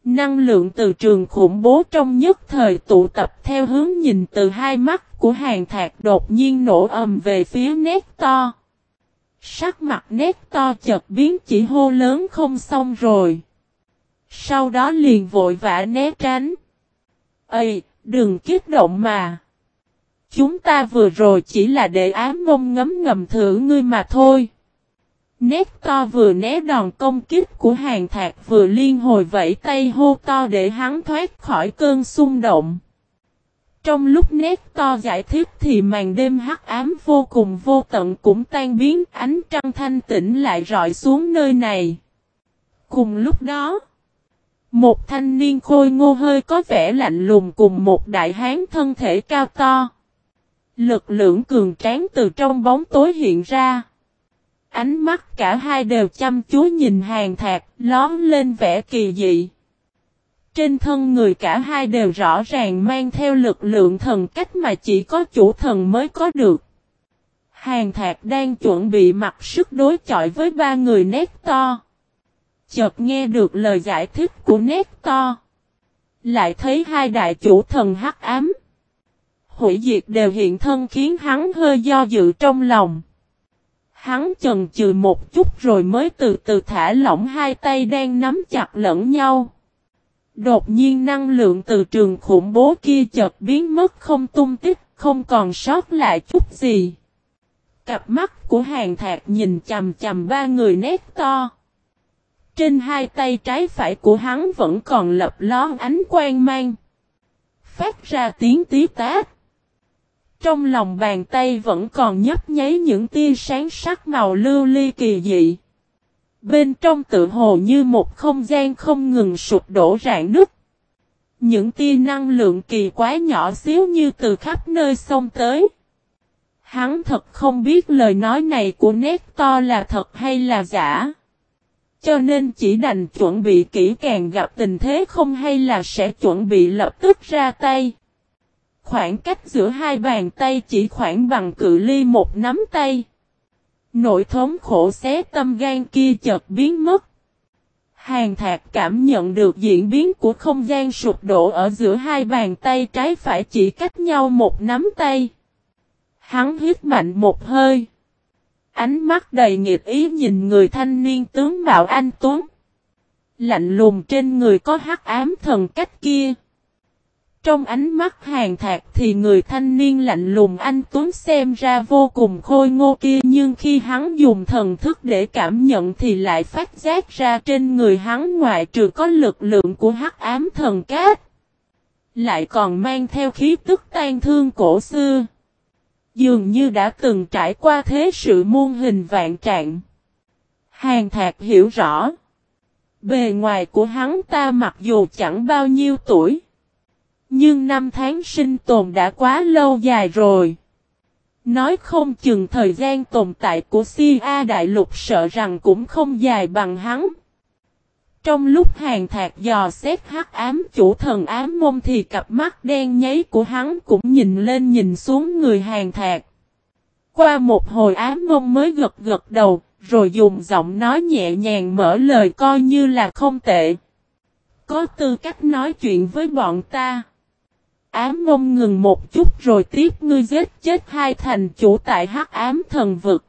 Năng lượng từ trường khủng bố trong nhất thời tụ tập theo hướng nhìn từ hai mắt của Hàn Thạc đột nhiên nổ ầm về phía Nector. Sắc mặt Nector chợt biến chỉ hô lớn không xong rồi. Sau đó liền vội vã né tránh. Ây, đừng kích động mà. Chúng ta vừa rồi chỉ là để ám mông ngấm ngầm thử ngươi mà thôi. Nector vừa né đòn công kích của Hàn Thạc vừa liên hồi vẫy tay hô to để hắn thoát khỏi cơn xung động. Trong lúc Nector giải thích thì màn đêm hắc ám vô cùng vô tận cũng tan biến, ánh trăng thanh tĩnh lại rọi xuống nơi này. Cùng lúc đó, một thanh niên khôi ngô hơi có vẻ lạnh lùng cùng một đại hán thân thể cao to. Lực lượng cường tráng từ trong bóng tối hiện ra. Ánh mắt cả hai đều chăm chú nhìn Hàn Thạc, lóm lên vẻ kỳ dị. Trên thân người cả hai đều rõ ràng mang theo lực lượng thần cách mà chỉ có chủ thần mới có được. Hàn Thạc đang chuẩn bị mặc sức đối chọi với ba người Nector. Chợt nghe được lời giải thích của Nector. Lại thấy hai đại chủ thần hắc ám, hủy diệt đều hiện thân khiến hắn hơi do dự trong lòng. Hắn chần chừ một chút rồi mới từ từ thả lỏng hai tay đang nắm chặt lẫn nhau. Đột nhiên năng lượng từ trường khủng bố kia chợt biến mất không tung tích, không còn sót lại chút gì. Cặp mắt của Hàn Thạc nhìn chằm chằm ba người Nector. Trên hai tay trái phải của hắn vẫn còn lập ló ánh quang mang, phát ra tiếng tí tát. Trong lòng bàn tay vẫn còn nhấp nháy những tia sáng sắc màu lưu ly kỳ dị. Bên trong tự hồ như một không gian không ngừng sụp đổ rạn nứt. Những tia năng lượng kỳ quái nhỏ xíu như từ khắp nơi xông tới. Hắn thật không biết lời nói này của Nector là thật hay là giả. Cho nên chỉ đành chuẩn bị kỹ càng gặp tình thế không hay là sẽ chuẩn bị lập tức ra tay. Khoảng cách giữa hai bàn tay chỉ khoảng bằng cự ly một nắm tay. Nỗi thống khổ xé tâm gan kia chợt biến mất. Hàn Thạc cảm nhận được diễn biến của không gian sụp đổ ở giữa hai bàn tay trái phải chỉ cách nhau một nắm tay. Hắn hít mạnh một hơi. Ánh mắt đầy nghiệt ý nhìn người thanh niên tướng mạo anh tuấn. Lạnh lùng trên người có hắc ám thần cách kia. Trong ánh mắt Hàn Thạc thì người thanh niên lạnh lùng anh tuấn xem ra vô cùng khôi ngô kia, nhưng khi hắn dùng thần thức để cảm nhận thì lại phát giác ra trên người hắn ngoại trừ có lực lượng của hắc ám thần cát, lại còn mang theo khí tức tan thương cổ xưa. Dường như đã từng trải qua thế sự muôn hình vạn trạng. Hàn Thạc hiểu rõ. Bề ngoài của hắn ta mặc dù chẳng bao nhiêu tuổi, nhưng năm tháng sinh tồn đã quá lâu dài rồi. Nói không chừng thời gian tồn tại của Si A Đại Lục sợ rằng cũng không dài bằng hắn. Trong lúc Hàn Thạc dò xét hắc ám chủ thần ám môn thì cặp mắt đen nháy của hắn cũng nhìn lên nhìn xuống người Hàn Thạc. Qua một hồi ám môn mới gật gật đầu, rồi dùng giọng nói nhẹ nhàng mở lời coi như là không tệ. Có tư cách nói chuyện với bọn ta. Ám môn ngừng một chút rồi tiếp, ngươi giết chết hai thành chủ tại hắc ám thần vực.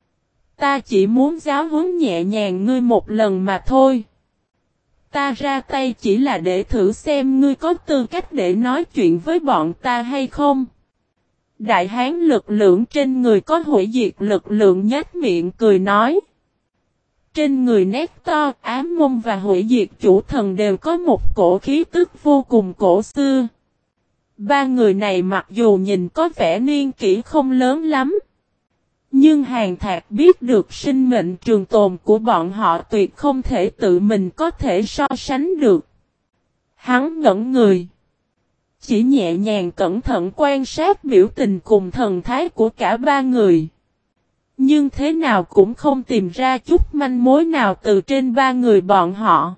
Ta chỉ muốn giáo huấn nhẹ nhàng ngươi một lần mà thôi. Ta ra tay chỉ là để thử xem ngươi có tư cách để nói chuyện với bọn ta hay không. Đại hán lực lượng trên người có hủy diệt lực lượng nhếch miệng cười nói. Trên người Nector, ám môn và hủy diệt chủ thần đều có một cổ khí tức vô cùng cổ xưa. Ba người này mặc dù nhìn có vẻ niên kỷ không lớn lắm, nhưng Hàn Thạc biết được sinh mệnh trường tồn của bọn họ tuyệt không thể tự mình có thể so sánh được. Hắn ngẩn người, chỉ nhẹ nhàng cẩn thận quan sát biểu tình cùng thần thái của cả ba người. Nhưng thế nào cũng không tìm ra chút manh mối nào từ trên ba người bọn họ.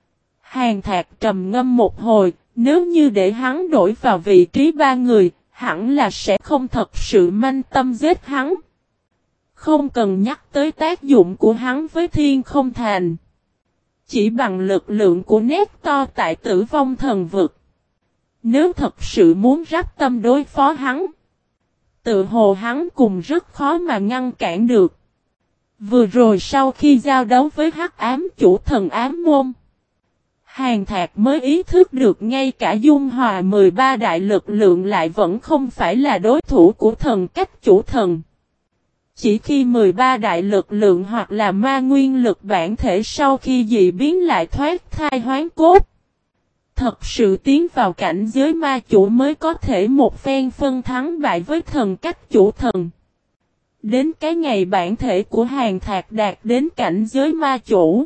Hàn Thạc trầm ngâm một hồi, nếu như để hắn đổi vào vị trí ba người, hẳn là sẽ không thật sự manh tâm giết hắn. Không cần nhắc tới tác dụng của hắn với Thiên Không Thành. chỉ bằng lực lượng của Nector tại Tử Vong Thần Vực. Nếu thật sự muốn rắp tâm đối phó hắn, tự hồ hắn cũng rất khó mà ngăn cản được. Vừa rồi sau khi giao đấu với Hắc Ám Chủ Thần Ám Môn, Hàn Thạc mới ý thức được ngay cả dung hòa 13 đại lực lượng lại vẫn không phải là đối thủ của thần cách chủ thần. Chỉ khi 13 đại lực lượng hoặc là ma nguyên lực bản thể sau khi dị biến lại thoát thai hoán cốt, thật sự tiến vào cảnh giới ma chủ mới có thể một phen phân thắng bại với thần cách chủ thần. Đến cái ngày bản thể của Hàn Thạc đạt đến cảnh giới ma chủ,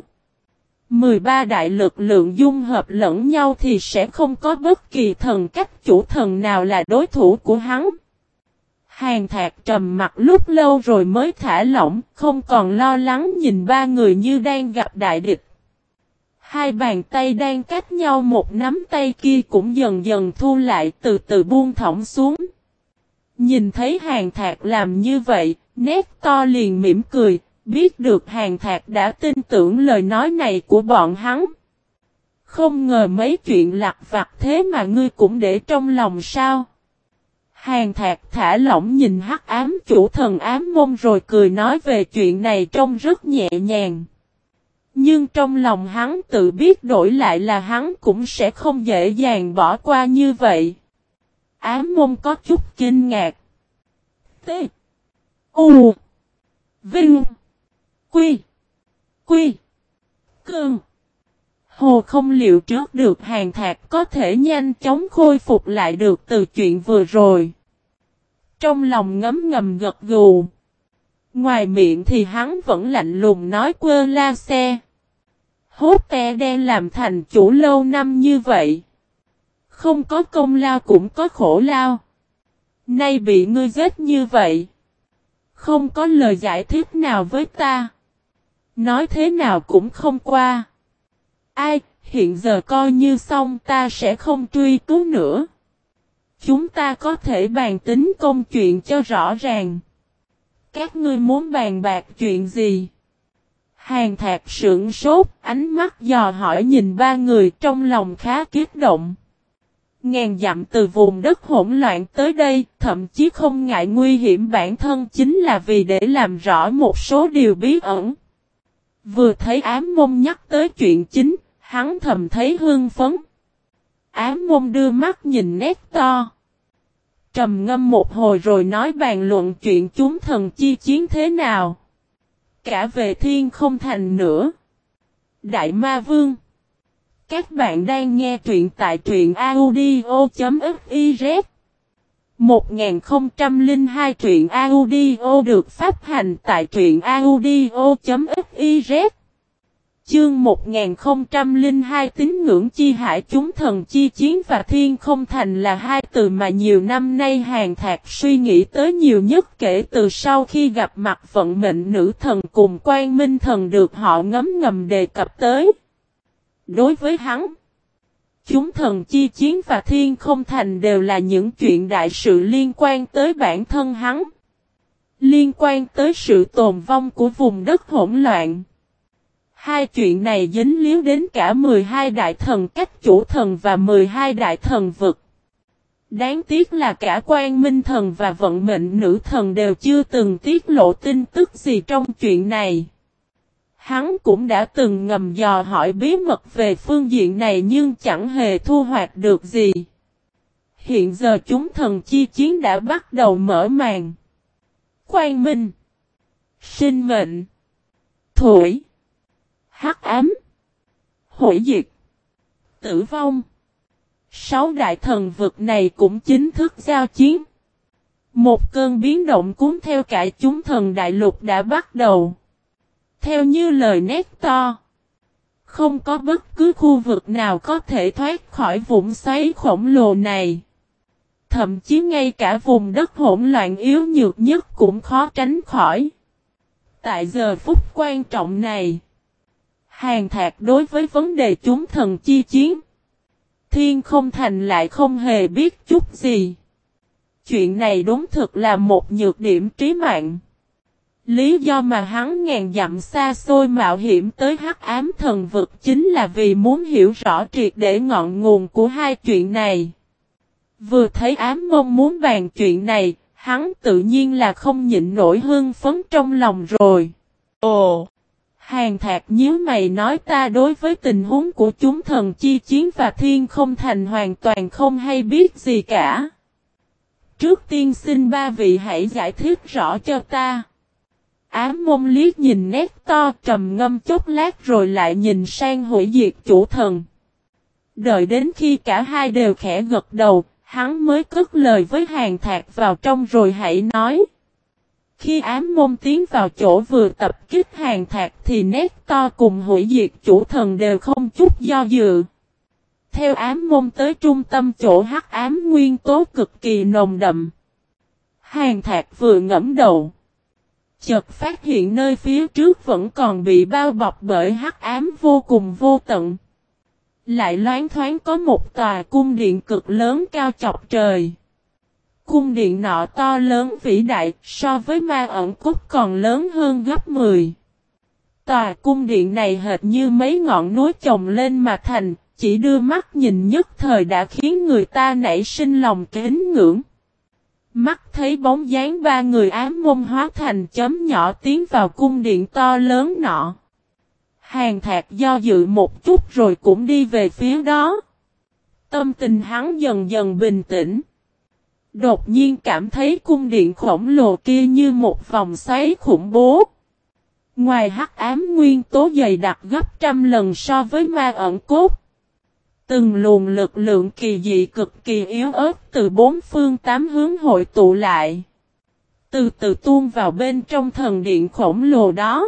13 đại lực lượng dung hợp lẫn nhau thì sẽ không có bất kỳ thần cách chủ thần nào là đối thủ của hắn. Hàn Thạc trầm mặt lúc lâu rồi mới thả lỏng, không còn lo lắng nhìn ba người như đang gặp đại địch. Hai bàn tay đang cách nhau một nắm tay kia cũng dần dần thu lại, từ từ buông thõng xuống. Nhìn thấy Hàn Thạc làm như vậy, Nector liền mỉm cười, biết được Hàn Thạc đã tin tưởng lời nói này của bọn hắn. Không ngờ mấy chuyện lặt vặt thế mà ngươi cũng để trong lòng sao? Hàn Thạc thả lỏng nhìn Hắc Ám Chủ Thần Ám Môn rồi cười nói về chuyện này trông rất nhẹ nhàng. Nhưng trong lòng hắn tự biết đổi lại là hắn cũng sẽ không dễ dàng bỏ qua như vậy. Ám Môn có chút kinh ngạc. T. U. Vinh. Quy. Quy. Cương. Hồ không liệu trước được Hàn Thạc có thể nhanh chóng khôi phục lại được từ chuyện vừa rồi. Trong lòng ngấm ngầm gật gù. Ngoài miệng thì hắn vẫn lạnh lùng nói quơ la xe. Hốt te đen làm thành chủ lâu năm như vậy. Không có công lao cũng có khổ lao. Nay bị ngươi giết như vậy. Không có lời giải thích nào với ta. Nói thế nào cũng không qua. Ai, hiện giờ coi như xong ta sẽ không truy cứu nữa. Chúng ta có thể bàn tính công chuyện cho rõ ràng. Các ngươi muốn bàn bạc chuyện gì? Hàn Thạc sững sốt, ánh mắt dò hỏi nhìn ba người trong lòng khá kích động. Ngàn dặm từ vùng đất hỗn loạn tới đây, thậm chí không ngại nguy hiểm bản thân chính là vì để làm rõ một số điều bí ẩn. Vừa thấy Ám Môn nhắc tới chuyện chính, hắn thầm thấy hưng phấn. Ám Môn đưa mắt nhìn Nector. Trầm ngâm một hồi rồi nói bàn luận chuyện chúng thần chi chiến thế nào. Cả về thiên không thành nữa. Đại Ma Vương. Các bạn đang nghe truyện tại truyện audio.fiz. 1002 truyện audio được phát hành tại truyện audio.fiz. Chương 1002 tín ngưỡng chi hải chúng thần chi chiến và thiên không thành là hai từ mà nhiều năm nay Hàn Thạc suy nghĩ tới nhiều nhất kể từ sau khi gặp mặt vận mệnh nữ thần cùng Quang Minh thần được họ ngấm ngầm đề cập tới. Đối với hắn, chúng thần chi chiến và thiên không thành đều là những chuyện đại sự liên quan tới bản thân hắn. Liên quan tới sự tồn vong của vùng đất hỗn loạn. Hai chuyện này dính líu đến cả 12 đại thần cách chủ thần và 12 đại thần vực. Đáng tiếc là cả Quang Minh thần và vận mệnh nữ thần đều chưa từng tiết lộ tin tức gì trong chuyện này. Hắn cũng đã từng ngầm dò hỏi bí mật về phương diện này nhưng chẳng hề thu hoạch được gì. Hiện giờ chúng thần chi chiến đã bắt đầu mở màn. Quang Minh, sinh mệnh, thủy, hắc ám, hủy diệt, tử vong. 6 đại thần vực này cũng chính thức giao chiến. Một cơn biến động cuốn theo cả chúng thần đại lục đã bắt đầu. Theo như lời Nector, không có bất cứ khu vực nào có thể thoát khỏi vũng xoáy khổng lồ này. Thậm chí ngay cả vùng đất hỗn loạn yếu nhược nhất cũng khó tránh khỏi. Tại giờ phút quan trọng này, Hàn Thạc đối với vấn đề chúng thần chi chiến, thiên không thành lại không hề biết chút gì. Chuyện này đúng thực là một nhược điểm trí mạng. Lý do mà hắn ngàn dặm xa xôi mạo hiểm tới Hắc Ám Thần Vực chính là vì muốn hiểu rõ triệt để ngọn nguồn của hai chuyện này. Vừa thấy Ám Mông muốn bàn chuyện này, hắn tự nhiên là không nhịn nổi hưng phấn trong lòng rồi. Ồ! Hàn Thạc nhíu mày nói ta đối với tình huống của chúng thần chi chiến và thiên không thành hoàn toàn không hay biết gì cả. Trước tiên xin ba vị hãy giải thích rõ cho ta. Ám Mông liếc nhìn Nector trầm ngâm chốc lát rồi lại nhìn sang hủy diệt chủ thần. Đợi đến khi cả hai đều khẽ gật đầu, hắn mới cất lời với Hàn Thạc vào trong rồi hãy nói. Khi Ám Mông tiến vào chỗ vừa tập kích Hàn Thạc thì Nector cùng hủy diệt chủ thần đều không chút do dự. Theo Ám Mông tới trung tâm chỗ hắc ám nguyên tố cực kỳ nồng đậm. Hàn Thạc vừa ngẫm đầu. Chợt phát hiện nơi phía trước vẫn còn bị bao bọc bởi hắc ám vô cùng vô tận. Lại loáng thoáng có một tòa cung điện cực lớn cao chọc trời. Cung điện nọ to lớn vĩ đại, so với ma ẩn cốt còn lớn hơn gấp 10. Tòa cung điện này hệt như mấy ngọn núi chồng lên mà thành, chỉ đưa mắt nhìn nhất thời đã khiến người ta nảy sinh lòng kính ngưỡng. Mắt thấy bóng dáng ba người Ám Mông hóa thành chấm nhỏ tiến vào cung điện to lớn nọ. Hàn Thạc do dự một chút rồi cũng đi về phía đó. Tâm tình hắn dần dần bình tĩnh. Đột nhiên cảm thấy cung điện khổng lồ kia như một vòng xoáy khủng bố. Ngoài hắc ám nguyên tố dày đặc gấp trăm lần so với ma ẩn cốt. Từng luồng lực lượng kỳ dị cực kỳ yếu ớt từ bốn phương tám hướng hội tụ lại. Từ từ tuôn vào bên trong thần điện khổng lồ đó.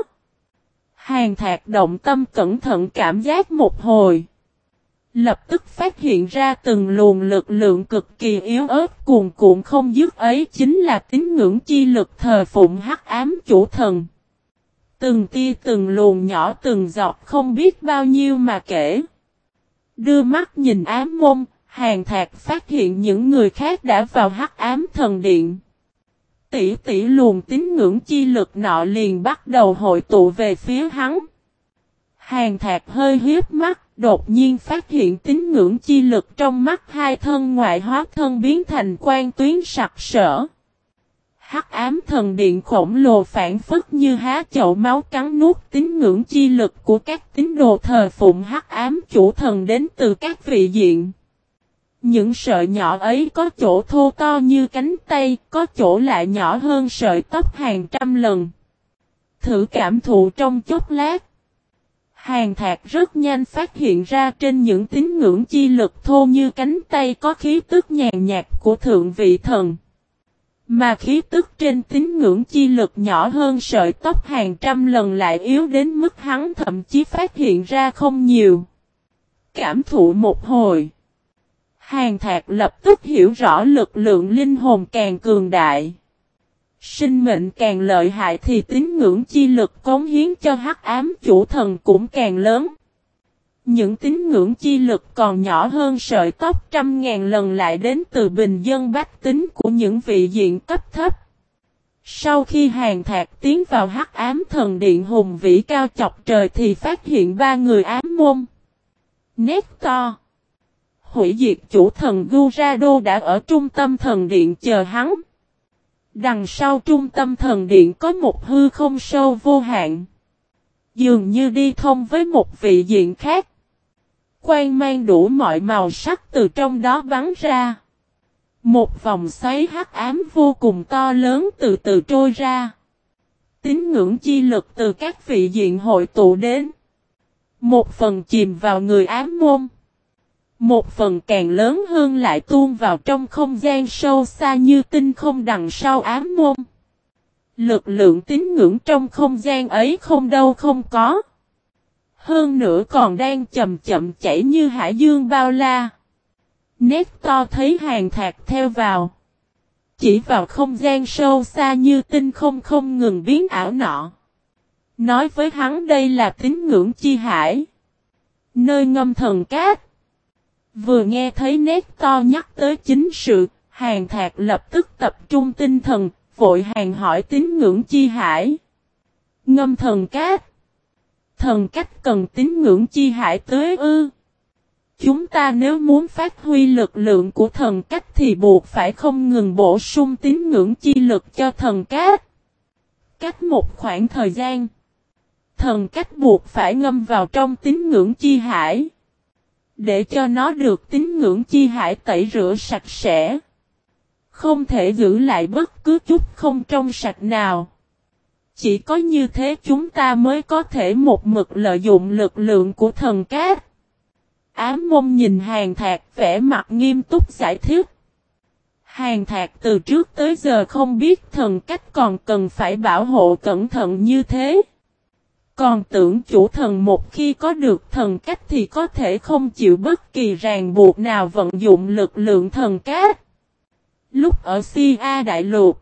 Hàn Thạc động tâm cẩn thận cảm giác một hồi. Lập tức phát hiện ra từng luồng lực lượng cực kỳ yếu ớt cuồn cuộn không dứt ấy chính là tín ngưỡng chi lực thờ phụng hắc ám chủ thần. Từng tia từng luồng nhỏ từng giọt không biết bao nhiêu mà kể. Đưa mắt nhìn Ám Mông, Hàn Thạc phát hiện những người khác đã vào hắc ám thần điện. Tỷ luồng tín ngưỡng chi lực nọ liền bắt đầu hội tụ về phía hắn. Hàn Thạc hơi hiếp mắt, đột nhiên phát hiện tín ngưỡng chi lực trong mắt hai thân ngoại hóa thân biến thành quang tuyến sặc sỡ. Hắc ám thần điện khổng lồ phản phất như há chậu máu cắn nuốt tín ngưỡng chi lực của các tín đồ thờ phụng hắc ám chủ thần đến từ các vị diện. Những sợi nhỏ ấy có chỗ thô to như cánh tay, có chỗ lại nhỏ hơn sợi tóc hàng trăm lần. Thử cảm thụ trong chốc lát. Hàn Thạc rất nhanh phát hiện ra trên những tín ngưỡng chi lực thô như cánh tay có khí tức nhàn nhạt của thượng vị thần. Mà khí tức trên tín ngưỡng chi lực nhỏ hơn sợi tóc hàng trăm lần lại yếu đến mức hắn thậm chí phát hiện ra không nhiều. Cảm thụ một hồi. Hàn Thạc lập tức hiểu rõ lực lượng linh hồn càng cường đại. Sinh mệnh càng lợi hại thì tín ngưỡng chi lực cống hiến cho hắc ám chủ thần cũng càng lớn. Những tín ngưỡng chi lực còn nhỏ hơn sợi tóc trăm ngàn lần lại đến từ bình dân bách tính của những vị diện cấp thấp. Sau khi Hàn Thạc tiến vào hắc ám thần điện hùng vĩ cao chọc trời thì phát hiện ba người Ám Mông, Nector, hủy diệt chủ thần Gurado đã ở trung tâm thần điện chờ hắn. Đằng sau trung tâm thần điện có một hư không sâu vô hạn. Dường như đi thông với một vị diện khác. Quang mang đủ mọi màu sắc từ trong đó bắn ra. Một vòng xoáy hắc ám vô cùng to lớn từ từ trôi ra. Tín ngưỡng chi lực từ các vị diện hội tụ đến. Một phần chìm vào người Ám Mông. Một phần càng lớn hơn lại tuôn vào trong không gian sâu xa như tinh không đằng sau Ám Mông. Lực lượng tín ngưỡng trong không gian ấy không đâu không có. Hơn nữa còn đang chậm chậm chảy như hải dương bao la. Nector thấy Hàn Thạc theo vào. Chỉ vào không gian sâu xa như tinh không không ngừng biến ảo nọ. Nói với hắn đây là tín ngưỡng chi hải. Nơi ngâm thần cát. Vừa nghe thấy Nector nhắc tới chính sự, Hàn Thạc lập tức tập trung tinh thần, vội hàng hỏi tín ngưỡng chi hải. Ngâm thần cát. Thần cách cần tín ngưỡng chi hải tới ư? Chúng ta nếu muốn phát huy lực lượng của thần cách thì buộc phải không ngừng bổ sung tín ngưỡng chi lực cho thần cát. Cách một khoảng thời gian, thần cách buộc phải ngâm vào trong tín ngưỡng chi hải, để cho nó được tín ngưỡng chi hải tẩy rửa sạch sẽ. Không thể giữ lại bất cứ chút không trong sạch nào. Chỉ có như thế chúng ta mới có thể một mực lợi dụng lực lượng của thần cát. Ám Môn nhìn Hàn Thạc vẻ mặt nghiêm túc giải thích. Hàn Thạc từ trước tới giờ không biết thần cách còn cần phải bảo hộ cẩn thận như thế. Còn tưởng chủ thần một khi có được thần cách thì có thể không chịu bất kỳ ràng buộc nào vận dụng lực lượng thần cát. Lúc ở Sia Đại Lục,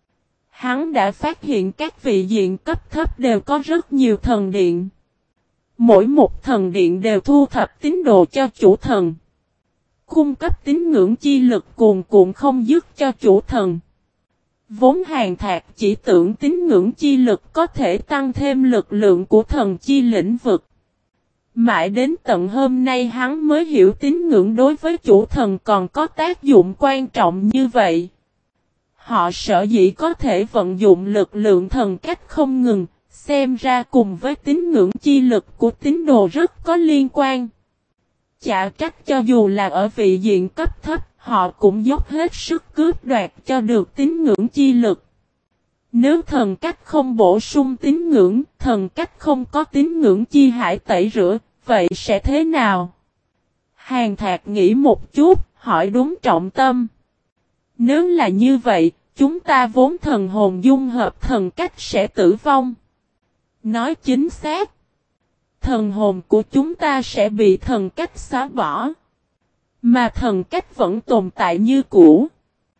hắn đã phát hiện các vị diện cấp thấp đều có rất nhiều thần điện. Mỗi một thần điện đều thu thập tín đồ cho chủ thần, cung cấp tín ngưỡng chi lực cuồn cuộn không dứt cho chủ thần. Vốn Hàn Thạc chỉ tưởng tín ngưỡng chi lực có thể tăng thêm lực lượng của thần chi lĩnh vực. Mãi đến tận hôm nay hắn mới hiểu tín ngưỡng đối với chủ thần còn có tác dụng quan trọng như vậy. Họ sở dĩ có thể vận dụng lực lượng thần cách không ngừng, xem ra cùng với tín ngưỡng chi lực của tín đồ rất có liên quan. Chả trách cho dù là ở vị diện cấp thấp, họ cũng dốc hết sức cướp đoạt cho được tín ngưỡng chi lực. Nếu thần cách không bổ sung tín ngưỡng, thần cách không có tín ngưỡng chi hải tẩy rửa, vậy sẽ thế nào? Hàn Thạc nghĩ một chút, hỏi đúng trọng tâm. Nếu là như vậy, chúng ta vốn thần hồn dung hợp thần cách sẽ tử vong. Nói chính xác, thần hồn của chúng ta sẽ bị thần cách xóa bỏ. Mà thần cách vẫn tồn tại như cũ.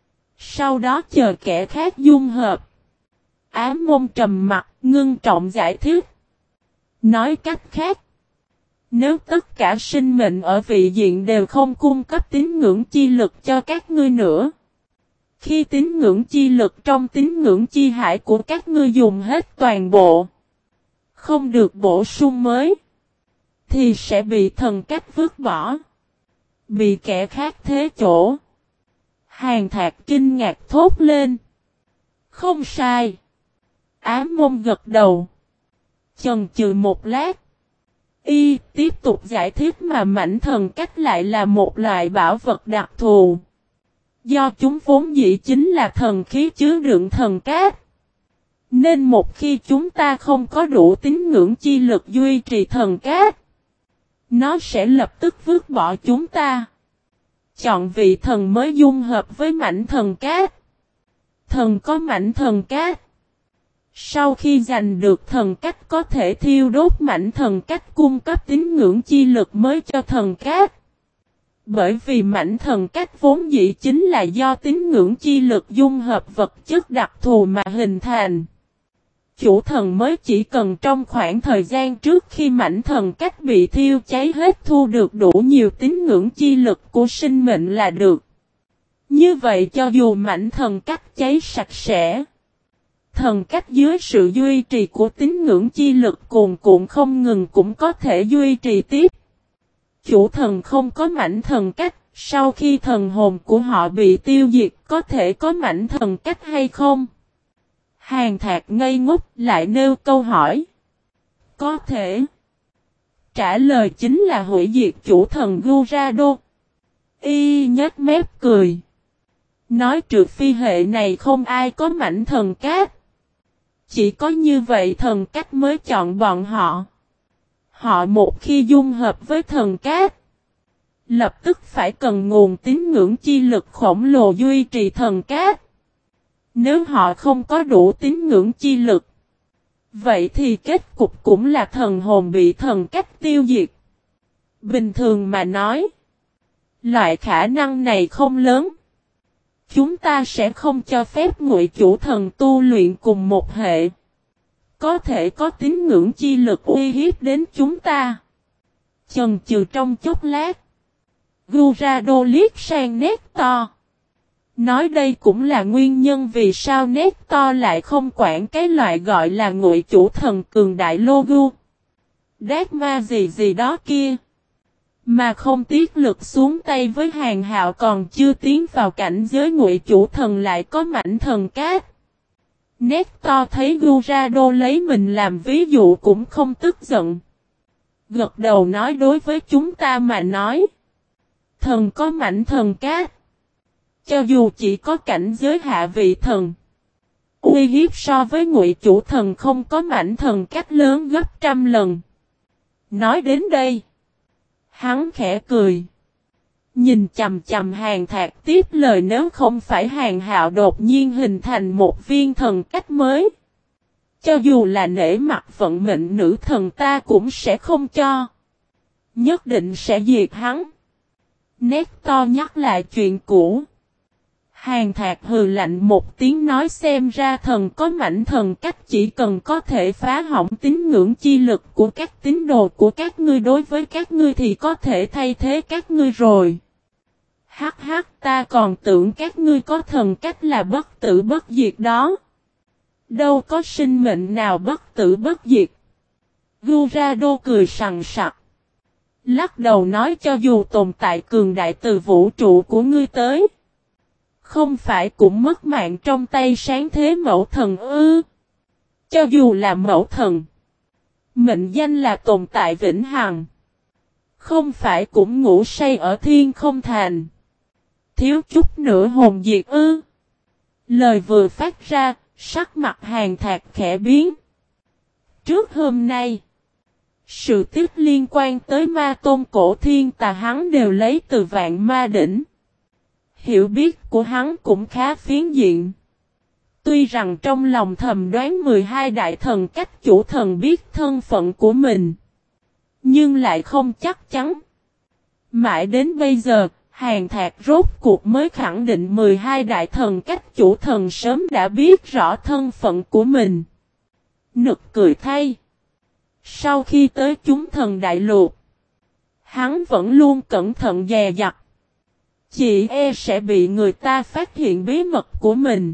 Sau đó chờ kẻ khác dung hợp. Ám Môn trầm mặt, ngưng trọng giải thích. Nói cách khác, nếu tất cả sinh mệnh ở vị diện đều không cung cấp tín ngưỡng chi lực cho các ngươi nữa. Khi tín ngưỡng chi lực trong tín ngưỡng chi hải của các ngươi dùng hết toàn bộ, không được bổ sung mới, thì sẽ bị thần cách vứt bỏ. Bị kẻ khác thế chỗ. Hàn Thạc kinh ngạc thốt lên. Không sai. Ám Môn gật đầu. Chần chừ một lát. Y tiếp tục giải thích mà mảnh thần cách lại là một loại bảo vật đặc thù. Do chúng vốn dĩ chính là thần khí chứa đựng thần cát. Nên một khi chúng ta không có đủ tín ngưỡng chi lực duy trì thần cát, nó sẽ lập tức vứt bỏ chúng ta. Chọn vị thần mới dung hợp với mảnh thần cát. Thần có mảnh thần cát. Sau khi giành được thần cách có thể thiêu đốt mảnh thần cách cung cấp tín ngưỡng chi lực mới cho thần cát. Bởi vì mảnh thần cách vốn dĩ chính là do tín ngưỡng chi lực dung hợp vật chất đặc thù mà hình thành. Chủ thần mới chỉ cần trong khoảng thời gian trước khi mảnh thần cách bị thiêu cháy hết thu được đủ nhiều tín ngưỡng chi lực của sinh mệnh là được. Như vậy cho dù mảnh thần cách cháy sạch sẽ, thần cách dưới sự duy trì của tín ngưỡng chi lực cuồn cuộn không ngừng cũng có thể duy trì tiếp. Chủ thần không có mảnh thần cách, sau khi thần hồn của họ bị tiêu diệt có thể có mảnh thần cách hay không? Hàn Thạc ngây ngốc lại nêu câu hỏi. Có thể. Trả lời chính là hủy diệt chủ thần Gurado. Y nhếch mép cười. Nói trừ phi hệ này không ai có mảnh thần cát. Chỉ có như vậy thần cách mới chọn bọn họ. Họ một khi dung hợp với thần cát, lập tức phải cần nguồn tín ngưỡng chi lực khổng lồ duy trì thần cát. Nếu họ không có đủ tín ngưỡng chi lực, vậy thì kết cục cũng là thần hồn bị thần cách tiêu diệt. Bình thường mà nói, loại khả năng này không lớn. Chúng ta sẽ không cho phép ngụy chủ thần tu luyện cùng một hệ. Có thể có tín ngưỡng chi lực uy hiếp đến chúng ta. Chần chừ trong chốc lát, Gurado liếc sang Nector. Nói đây cũng là nguyên nhân vì sao Nector lại không quản cái loại gọi là ngụy chủ thần cường đại Logu. Đát ma gì gì đó kia. Mà không tiếc lực xuống tay với Hàn Hạo còn chưa tiến vào cảnh giới ngụy chủ thần lại có mảnh thần cát. Nector thấy Gurado lấy mình làm ví dụ cũng không tức giận. Gật đầu nói đối với chúng ta mà nói. Thần có mảnh thần cát. Cho dù chỉ có cảnh giới hạ vị thần. Uy hiếp so với ngụy chủ thần không có mảnh thần cát lớn gấp trăm lần. Nói đến đây. Hắn khẽ cười. Nhìn chầm chầm Hàn Thạc tiếp lời nếu không phải Hàn Hạo đột nhiên hình thành một viên thần cách mới. Cho dù là nể mặt vận mệnh nữ thần ta cũng sẽ không cho. Nhất định sẽ diệt hắn. Nector nhắc lại chuyện cũ. Hàn Thạc hừ lạnh một tiếng nói xem ra thần có mảnh thần cách chỉ cần có thể phá hỏng tín ngưỡng chi lực của các tín đồ của các ngươi đối với các ngươi thì có thể thay thế các ngươi rồi. Hắc hắc ta còn tưởng các ngươi có thần cách là bất tử bất diệt đó. Đâu có sinh mệnh nào bất tử bất diệt. Gurado cười sằng sặc. Lắc đầu nói cho dù tồn tại cường đại từ vũ trụ của ngươi tới. Không phải cũng mất mạng trong tay sáng thế mẫu thần ư. Cho dù là mẫu thần. Mệnh danh là tồn tại vĩnh hằng. Không phải cũng ngủ say ở thiên không thành. Thiếu chút nữa hồn diệt ư. Lời vừa phát ra, sắc mặt Hàn Thạc khẽ biến. Trước hôm nay, sự tiếp liên quan tới ma tôn cổ thiên tà hắn đều lấy từ vạn ma đỉnh. Hiểu biết của hắn cũng khá phiến diện. Tuy rằng trong lòng thầm đoán 12 đại thần cách chủ thần biết thân phận của mình. Nhưng lại không chắc chắn. Mãi đến bây giờ, Hàn Thạc rốt cuộc mới khẳng định 12 đại thần cách chủ thần sớm đã biết rõ thân phận của mình. Nực cười thay. Sau khi tới chúng thần đại lục, hắn vẫn luôn cẩn thận dè dặt. Chỉ e sẽ bị người ta phát hiện bí mật của mình.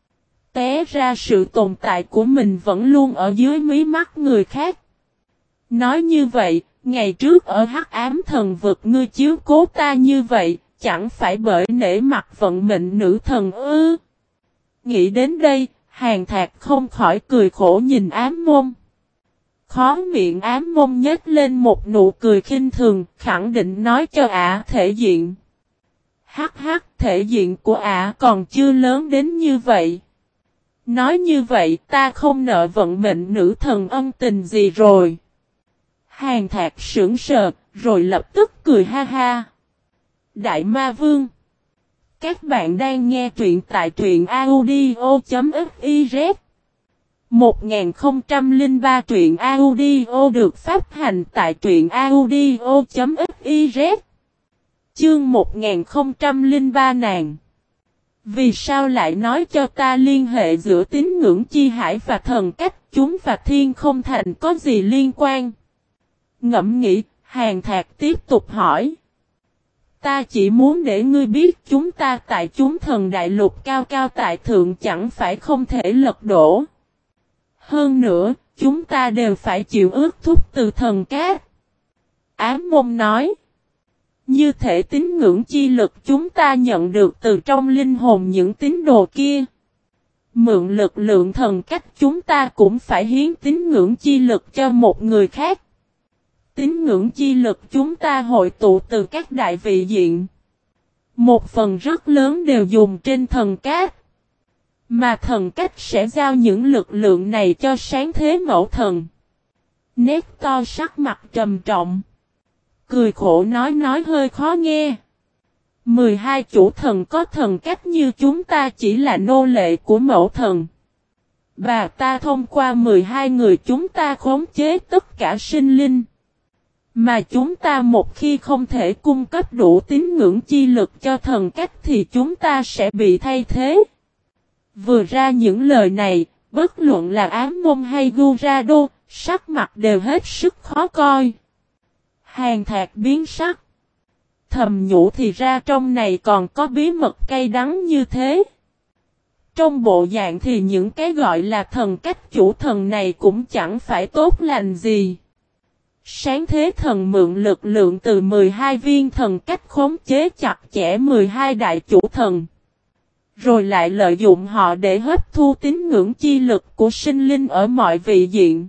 Té ra sự tồn tại của mình vẫn luôn ở dưới mí mắt người khác. Nói như vậy, ngày trước ở Hắc Ám Thần Vực ngươi chiếu cố ta như vậy, chẳng phải bởi nể mặt vận mệnh nữ thần ư. Nghĩ đến đây, Hàn Thạc không khỏi cười khổ nhìn Ám Môn. Khó miệng Ám Môn nhếch lên một nụ cười khinh thường, khẳng định nói cho ả thể diện. Hắc hắc, thể diện của ả còn chưa lớn đến như vậy. Nói như vậy ta không nợ vận mệnh nữ thần ân tình gì rồi. Hàn Thạc sững sờ, rồi lập tức cười ha ha. Đại Ma Vương. Các bạn đang nghe truyện tại truyện audio.fiz. 1003 truyện audio được phát hành tại truyện audio.fiz. Chương 1003 nàng. Vì sao lại nói cho ta liên hệ giữa tín ngưỡng chi hải và thần cách chúng và thiên không thành có gì liên quan? Ngẫm nghĩ, Hàn Thạc tiếp tục hỏi. Ta chỉ muốn để ngươi biết chúng ta tại chúng thần đại lục cao cao tại thượng chẳng phải không thể lật đổ. Hơn nữa, chúng ta đều phải chịu ước thúc từ thần cát. Ám Môn nói. Như thể tín ngưỡng chi lực chúng ta nhận được từ trong linh hồn những tín đồ kia. Mượn lực lượng thần cách chúng ta cũng phải hiến tín ngưỡng chi lực cho một người khác. Tín ngưỡng chi lực chúng ta hội tụ từ các đại vị diện. Một phần rất lớn đều dùng trên thần cát. Mà thần cách sẽ giao những lực lượng này cho sáng thế mẫu thần. Nector sắc mặt trầm trọng. Cười khổ nói hơi khó nghe. 12 chủ thần có thần cách như chúng ta chỉ là nô lệ của mẫu thần. Bà ta thông qua 12 người chúng ta khống chế tất cả sinh linh. Mà chúng ta một khi không thể cung cấp đủ tín ngưỡng chi lực cho thần cách thì chúng ta sẽ bị thay thế. Vừa ra những lời này, bất luận là Ám Môn hay Gurado, sắc mặt đều hết sức khó coi. Hàn Thạc biến sắc. thầm nhủ thì ra trong này còn có bí mật cay đắng như thế. Trong bộ dạng thì những cái gọi là thần cách chủ thần này cũng chẳng phải tốt lành gì. Sáng thế thần mượn lực lượng từ 12 viên thần cách khống chế chặt chẽ 12 đại chủ thần. Rồi lại lợi dụng họ để hấp thu tín ngưỡng chi lực của sinh linh ở mọi vị diện.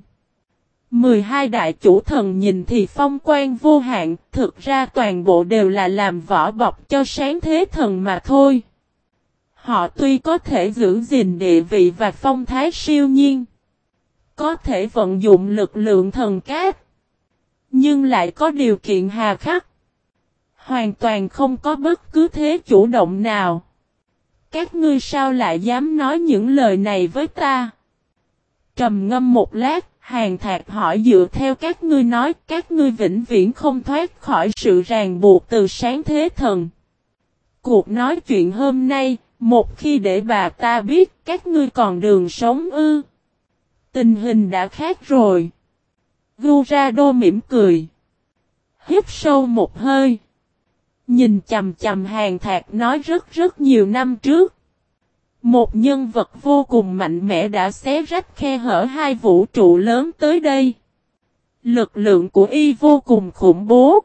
12 đại chủ thần nhìn thì phong quang vô hạn, thực ra toàn bộ đều là làm vỏ bọc cho sáng thế thần mà thôi. Họ tuy có thể giữ gìn địa vị và phong thái siêu nhiên, có thể vận dụng lực lượng thần cát, nhưng lại có điều kiện hà khắc. Hoàn toàn không có bất cứ thế chủ động nào. Các ngươi sao lại dám nói những lời này với ta? Trầm ngâm một lát, Hàn Thạc hỏi dựa theo các ngươi nói, các ngươi vĩnh viễn không thoát khỏi sự ràng buộc từ sáng thế thần. Cuộc nói chuyện hôm nay, một khi để bà ta biết các ngươi còn đường sống ư. Tình hình đã khác rồi. Gurado mỉm cười. Hít sâu một hơi. Nhìn chầm chầm Hàn Thạc nói rất nhiều năm trước. Một nhân vật vô cùng mạnh mẽ đã xé rách khe hở hai vũ trụ lớn tới đây. Lực lượng của y vô cùng khủng bố.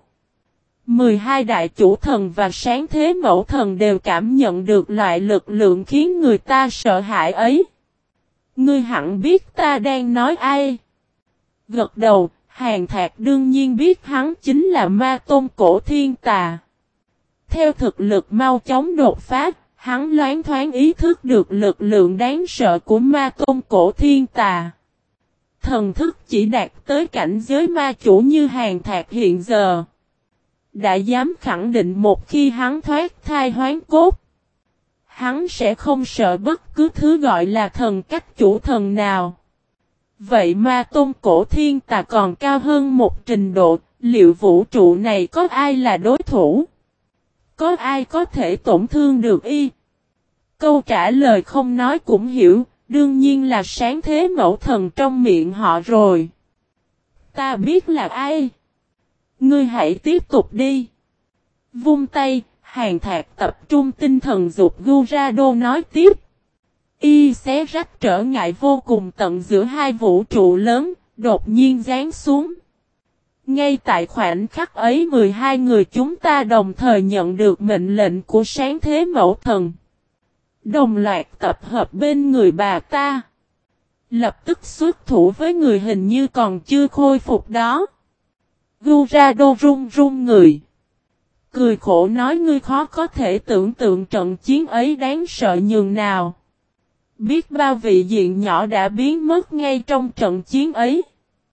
12 đại chủ thần và sáng thế mẫu thần đều cảm nhận được loại lực lượng khiến người ta sợ hãi ấy. Ngươi hẳn biết ta đang nói ai. Gật đầu, Hàn Thạc đương nhiên biết hắn chính là Ma Tôn Cổ Thiên Tà. Theo thực lực mau chóng đột phá, hắn loáng thoáng ý thức được lực lượng đáng sợ của Ma Tôn Cổ Thiên Tà. Thần thức chỉ đạt tới cảnh giới ma chủ như Hàn Thạc hiện giờ. Đã dám khẳng định một khi hắn thoát thai hoán cốt, hắn sẽ không sợ bất cứ thứ gọi là thần cách chủ thần nào. Vậy Ma Tôn Cổ Thiên Tà còn cao hơn một trình độ, liệu vũ trụ này có ai là đối thủ? Có ai có thể tổn thương được y? Câu trả lời không nói cũng hiểu, đương nhiên là sáng thế mẫu thần trong miệng họ rồi. Ta biết là ai? Ngươi hãy tiếp tục đi. Vung tay, Hàn Thạc tập trung tinh thần dục Gurado nói tiếp. Y xé rách trở ngại vô cùng tận giữa hai vũ trụ lớn, đột nhiên giáng xuống. Ngay tại khoảnh khắc ấy 12 người chúng ta đồng thời nhận được mệnh lệnh của sáng thế mẫu thần. Đồng loạt tập hợp bên người bà ta. Lập tức xuất thủ với người hình như còn chưa khôi phục đó. Gurado run run người. Cười khổ nói ngươi khó có thể tưởng tượng trận chiến ấy đáng sợ nhường nào. Biết bao vị diện nhỏ đã biến mất ngay trong trận chiến ấy.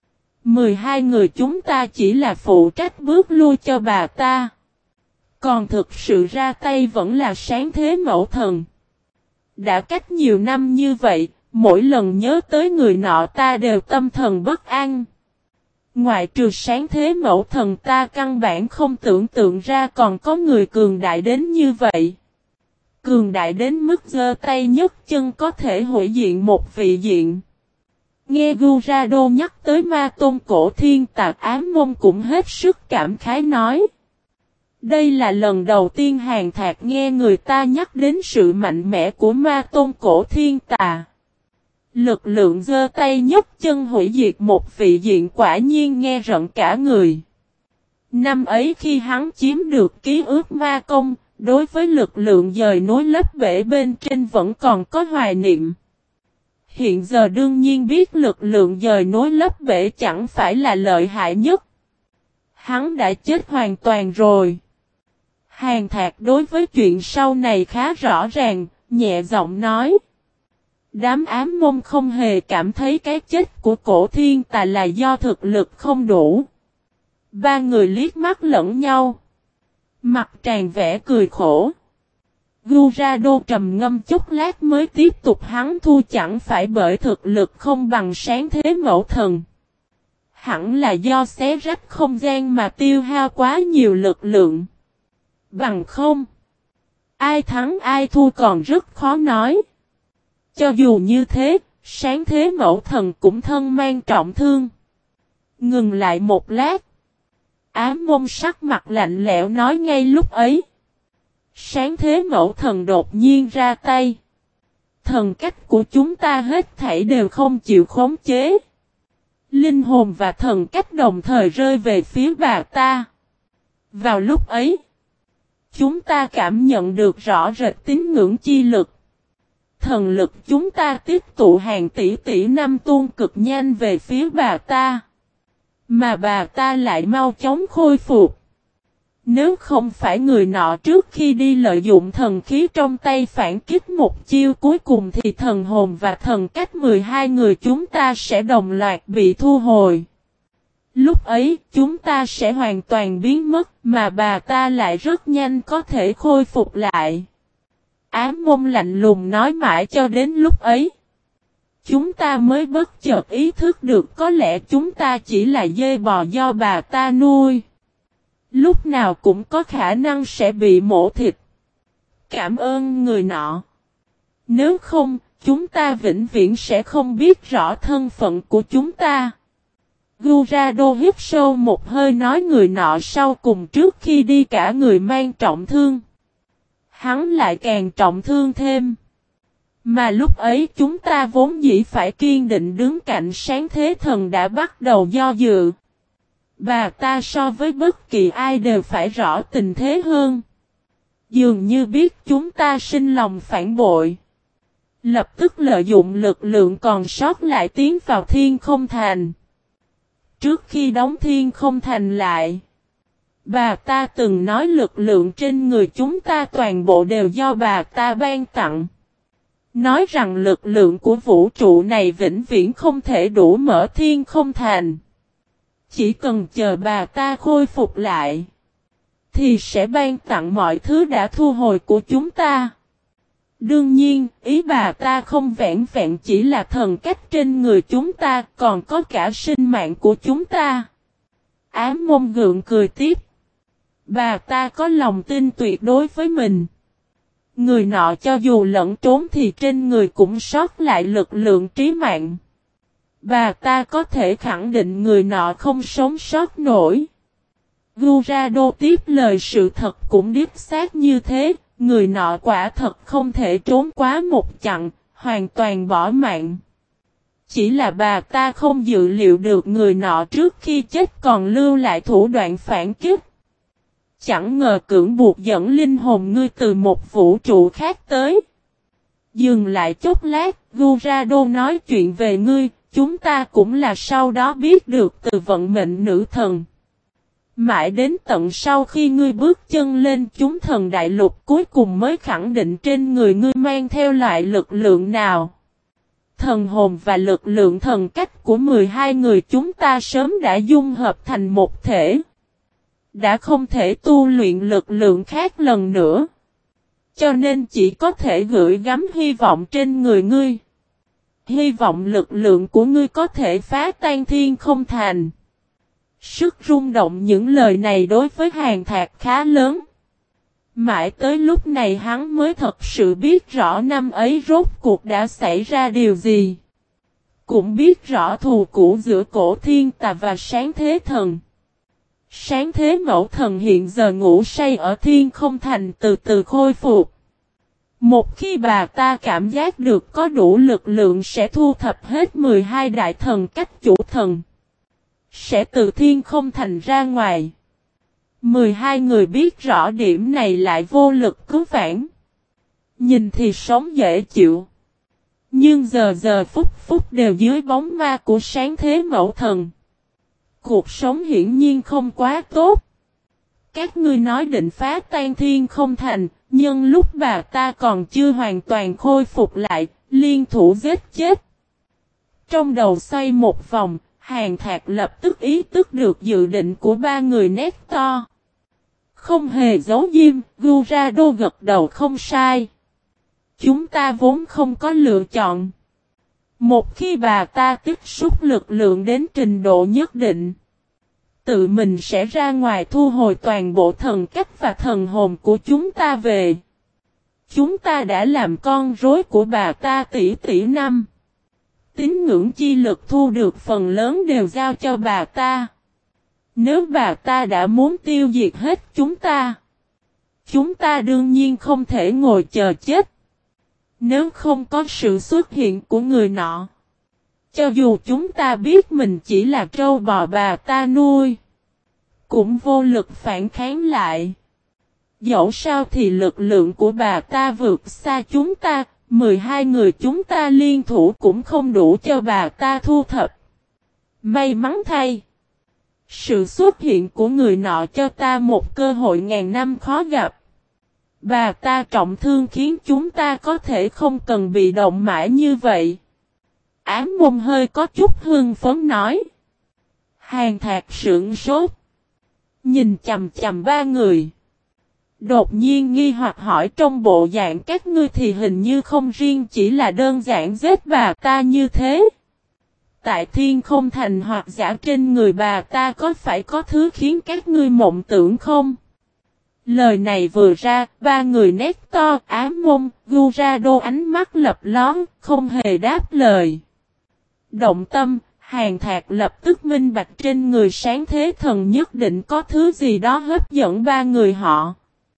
12 người chúng ta chỉ là phụ trách bước lui cho bà ta. Còn thực sự ra tay vẫn là sáng thế mẫu thần. Đã cách nhiều năm như vậy, mỗi lần nhớ tới người nọ ta đều tâm thần bất an. Ngoại trừ sáng thế mẫu thần ta căn bản không tưởng tượng ra còn có người cường đại đến như vậy. Cường đại đến mức giơ tay nhấc chân có thể hủy diện một vị diện. Nghe Gurado nhắc tới Ma Tôn Cổ Thiên Tà, Ám Môn cũng hết sức cảm khái nói. Đây là lần đầu tiên Hàn Thạc nghe người ta nhắc đến sự mạnh mẽ của Ma Tôn Cổ Thiên Tà. Lực lượng giơ tay nhấc chân hủy diệt một vị diện quả nhiên nghe rợn cả người. Năm ấy khi hắn chiếm được ký ức ma công, đối với lực lượng dời nối lấp bể bên trên vẫn còn có hoài niệm. Hiện giờ đương nhiên biết lực lượng dời nối lấp bể chẳng phải là lợi hại nhất. Hắn đã chết hoàn toàn rồi. Hàn Thạc đối với chuyện sau này khá rõ ràng, nhẹ giọng nói. Đám ám môn không hề cảm thấy cái chết của Cổ Thiên Tà là do thực lực không đủ. Ba người liếc mắt lẫn nhau. Mặt tràn vẻ cười khổ. Gurado trầm ngâm chút lát mới tiếp tục hắn thua chẳng phải bởi thực lực không bằng sáng thế mẫu thần. Hẳn là do xé rách không gian mà tiêu hao quá nhiều lực lượng. Bằng không, ai thắng ai thua còn rất khó nói. Cho dù như thế, sáng thế mẫu thần cũng thân mang trọng thương. Ngừng lại một lát. Ám Môn sắc mặt lạnh lẽo nói ngay lúc ấy. Sáng thế mẫu thần đột nhiên ra tay. Thần cách của chúng ta hết thảy đều không chịu khống chế. Linh hồn và thần cách đồng thời rơi về phía bà ta. Vào lúc ấy, chúng ta cảm nhận được rõ rệt tín ngưỡng chi lực. Thần lực chúng ta tiếp tụ hàng tỷ tỷ năm tuôn cực nhanh về phía bà ta. Mà bà ta lại mau chóng khôi phục. Nếu không phải người nọ trước khi đi lợi dụng thần khí trong tay phản kích một chiêu cuối cùng thì thần hồn và thần cách 12 người chúng ta sẽ đồng loạt bị thu hồi. Lúc ấy chúng ta sẽ hoàn toàn biến mất mà bà ta lại rất nhanh có thể khôi phục lại. Ám Môn lạnh lùng nói mãi cho đến lúc ấy. Chúng ta mới bất chợt ý thức được có lẽ chúng ta chỉ là dê bò do bà ta nuôi. Lúc nào cũng có khả năng sẽ bị mổ thịt. Cảm ơn người nọ. Nếu không, chúng ta vĩnh viễn sẽ không biết rõ thân phận của chúng ta. Gurado hít sâu một hơi nói người nọ sau cùng trước khi đi cả người mang trọng thương. Hắn lại càng trọng thương thêm. Mà lúc ấy chúng ta vốn dĩ phải kiên định đứng cạnh sáng thế thần đã bắt đầu do dự. Bà ta so với bất kỳ ai đều phải rõ tình thế hơn. Dường như biết chúng ta sinh lòng phản bội. Lập tức lợi dụng lực lượng còn sót lại tiến vào Thiên Không Thành. Trước khi đóng Thiên Không Thành lại, bà ta từng nói lực lượng trên người chúng ta toàn bộ đều do bà ta ban tặng. Nói rằng lực lượng của vũ trụ này vĩnh viễn không thể đủ mở Thiên Không Thành. Chỉ cần chờ bà ta khôi phục lại, thì sẽ ban tặng mọi thứ đã thu hồi của chúng ta. Đương nhiên, ý bà ta không vẹn vẹn chỉ là thần cách trên người chúng ta, còn có cả sinh mạng của chúng ta. Ám Môn gượng cười tiếp. Bà ta có lòng tin tuyệt đối với mình. Người nọ cho dù lẫn trốn thì trên người cũng sót lại lực lượng trí mạng. Bà ta có thể khẳng định người nọ không sống sót nổi. Gurado tiếp lời sự thật cũng điếp xác như thế, người nọ quả thật không thể trốn quá một chặng, hoàn toàn bỏ mạng. Chỉ là bà ta không dự liệu được người nọ trước khi chết còn lưu lại thủ đoạn phản kích. Chẳng ngờ cưỡng buộc dẫn linh hồn ngươi từ một vũ trụ khác tới. Dừng lại chốc lát, Gurado nói chuyện về ngươi, chúng ta cũng là sau đó biết được từ vận mệnh nữ thần. Mãi đến tận sau khi ngươi bước chân lên chúng thần đại lục cuối cùng mới khẳng định trên người ngươi mang theo loại lực lượng nào. Thần hồn và lực lượng thần cách của 12 người chúng ta sớm đã dung hợp thành một thể. Đã không thể tu luyện lực lượng khác lần nữa. Cho nên chỉ có thể gửi gắm hy vọng trên người ngươi. Hy vọng lực lượng của ngươi có thể phá tan Thiên Không Thành. Sức rung động những lời này đối với Hàn Thạc khá lớn. Mãi tới lúc này hắn mới thật sự biết rõ năm ấy rốt cuộc đã xảy ra điều gì. Cũng biết rõ thù cũ giữa Cổ Thiên Tà và Sáng Thế Thần. Sáng Thế Mẫu Thần hiện giờ ngủ say ở Thiên Không Thành từ từ khôi phục. Một khi bà ta cảm giác được có đủ lực lượng sẽ thu thập hết 12 đại thần cách chủ thần. Sẽ từ Thiên Không Thành ra ngoài. 12 người biết rõ điểm này lại vô lực cứu vãn. Nhìn thì sống dễ chịu. Nhưng giờ phút đều dưới bóng ma của Sáng Thế Mẫu Thần. Cuộc sống hiển nhiên không quá tốt. Các ngươi nói định phá tan Thiên Không Thành, nhưng lúc bà ta còn chưa hoàn toàn khôi phục lại, liên thủ giết chết. Trong đầu xoay một vòng, Hàn Thạc lập tức ý thức được dự định của ba người Nector. Không hề giấu diêm, Gurado gật đầu không sai. Chúng ta vốn không có lựa chọn. Một khi bà ta tích xúc lực lượng đến trình độ nhất định, tự mình sẽ ra ngoài thu hồi toàn bộ thần cách và thần hồn của chúng ta về. Chúng ta đã làm con rối của bà ta tỷ năm. Tín ngưỡng chi lực thu được phần lớn đều giao cho bà ta. Nếu bà ta đã muốn tiêu diệt hết chúng ta đương nhiên không thể ngồi chờ chết. Nếu không có sự xuất hiện của người nọ, cho dù chúng ta biết mình chỉ là trâu bò bà ta nuôi, cũng vô lực phản kháng lại. Dẫu sao thì lực lượng của bà ta vượt xa chúng ta, 12 người chúng ta liên thủ cũng không đủ cho bà ta thu thập. May mắn thay, sự xuất hiện của người nọ cho ta một cơ hội ngàn năm khó gặp. Bà ta trọng thương khiến chúng ta có thể không cần bị động mãi như vậy. Ám Môn hơi có chút hưng phấn nói. Hàn Thạc sững sốt, nhìn chằm chằm ba người. Đột nhiên nghi hoặc hỏi, trong bộ dạng các ngươi thì hình như không riêng chỉ là đơn giản giết bà ta như thế. Tại Thiên Không Thành hoặc giả trên người bà ta có phải có thứ khiến các ngươi mộng tưởng không? Lời này vừa ra, ba người Nector, Ám Môn, Gurado ánh mắt lập lón, không hề đáp lời. Động tâm, Hàn Thạc lập tức minh bạch trên người Sáng Thế Thần nhất định có thứ gì đó hấp dẫn ba người họ.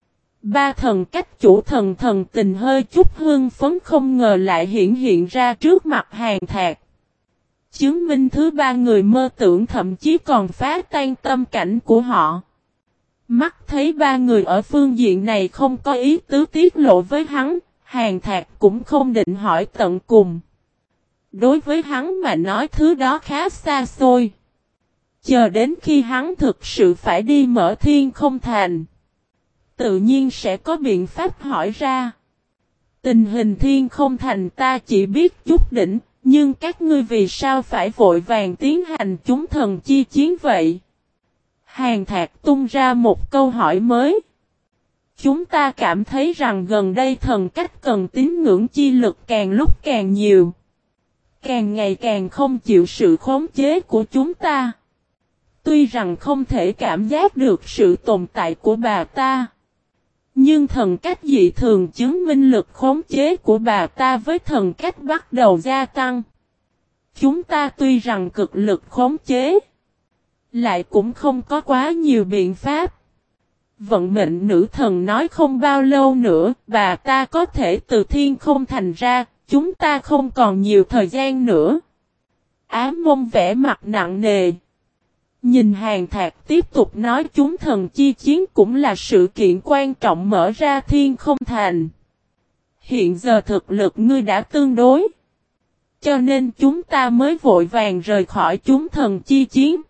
Ba thần cách chủ thần thần tình hơi chút hưng phấn không ngờ lại hiện ra trước mặt Hàn Thạc. Chứng minh thứ ba người mơ tưởng thậm chí còn phá tan tâm cảnh của họ. Mắt thấy ba người ở phương diện này không có ý tứ tiết lộ với hắn, Hàn Thạc cũng không định hỏi tận cùng. Đối với hắn mà nói thứ đó khá xa xôi. Chờ đến khi hắn thực sự phải đi mở Thiên Không Thành, tự nhiên sẽ có biện pháp hỏi ra. Tình hình Thiên Không Thành ta chỉ biết chút đỉnh, nhưng các ngươi vì sao phải vội vàng tiến hành chúng thần chi chiến vậy? Hàn Thạc tung ra một câu hỏi mới. Chúng ta cảm thấy rằng gần đây thần cách cần tín ngưỡng chi lực càng lúc càng nhiều. Càng ngày càng không chịu sự khống chế của chúng ta. Tuy rằng không thể cảm giác được sự tồn tại của bà ta, nhưng thần cách dị thường chứng minh lực khống chế của bà ta với thần cách bắt đầu gia tăng. Chúng ta tuy rằng cực lực khống chế, lại cũng không có quá nhiều biện pháp. Vận mệnh nữ thần nói không bao lâu nữa, bà ta có thể từ Thiên Không Thành ra, chúng ta không còn nhiều thời gian nữa. Ám Môn vẻ mặt nặng nề. Nhìn Hàn Thạc tiếp tục nói, chúng thần chi chiến cũng là sự kiện quan trọng mở ra Thiên Không Thành. Hiện giờ thực lực ngươi đã tương đối, cho nên chúng ta mới vội vàng rời khỏi chúng thần chi chiến.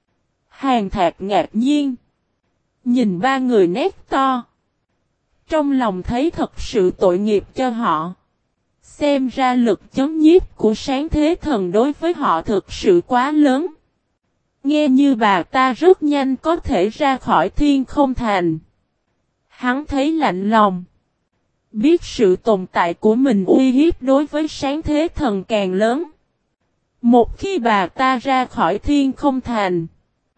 Hàn Thạc ngạc nhiên, nhìn ba người Nector, trong lòng thấy thật sự tội nghiệp cho họ. Xem ra lực chấn nhiếp của Sáng Thế Thần đối với họ thực sự quá lớn. Nghe như bà ta rất nhanh có thể ra khỏi Thiên Không Thành. Hắn thấy lạnh lòng. Biết sự tồn tại của mình uy hiếp đối với Sáng Thế Thần càng lớn. Một khi bà ta ra khỏi Thiên Không Thành,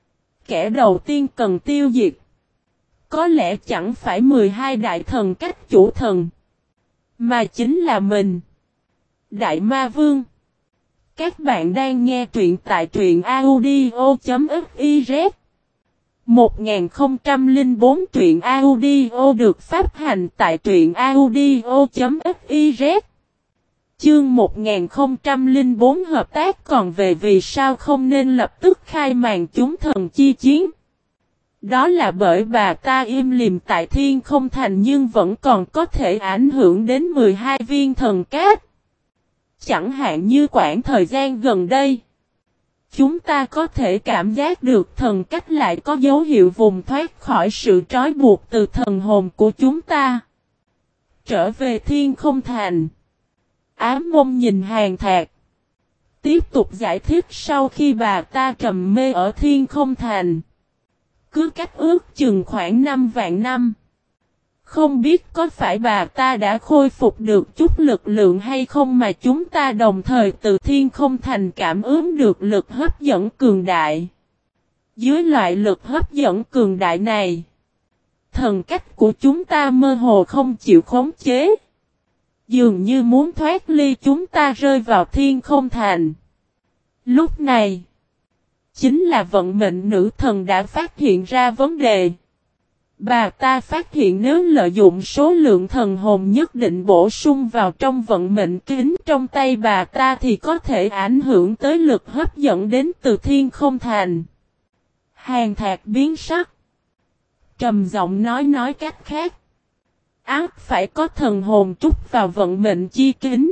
kẻ đầu tiên cần tiêu diệt có lẽ chẳng phải 12 đại thần cách chủ thần, mà chính là mình, Đại Ma Vương. Các bạn đang nghe truyện tại truyện audio.fiz. 1004 truyện audio được phát hành tại truyện audio.fiz. Chương 1004 hợp tác. Còn về vì sao không nên lập tức khai màn chúng thần chi chiến? Đó là bởi bà ta im lìm tại Thiên Không Thành nhưng vẫn còn có thể ảnh hưởng đến 12 viên thần cát. Chẳng hạn như khoảng thời gian gần đây, chúng ta có thể cảm giác được thần cách lại có dấu hiệu vùng thoát khỏi sự trói buộc từ thần hồn của chúng ta. Trở về Thiên Không Thành, Ám Môn nhìn Hàn Thạc, tiếp tục giải thích. Sau khi bà ta trầm mê ở Thiên Không Thành, cứ cách ước chừng khoảng 5 vạn năm, không biết có phải bà ta đã khôi phục được chút lực lượng hay không mà chúng ta đồng thời từ Thiên Không Thành cảm ứng được lực hấp dẫn cường đại. Dưới loại lực hấp dẫn cường đại này, thần cách của chúng ta mơ hồ không chịu khống chế, dường như muốn thoát ly chúng ta rơi vào Thiên Không Thành. Lúc này, chính là vận mệnh nữ thần đã phát hiện ra vấn đề. Bà ta phát hiện nếu lợi dụng số lượng thần hồn nhất định bổ sung vào trong vận mệnh kính trong tay bà ta thì có thể ảnh hưởng tới lực hấp dẫn đến từ Thiên Không Thành. Hàn Thạc biến sắc. Trầm giọng nói cách khác. Ác phải có thần hồn trút vào vận mệnh chi kính.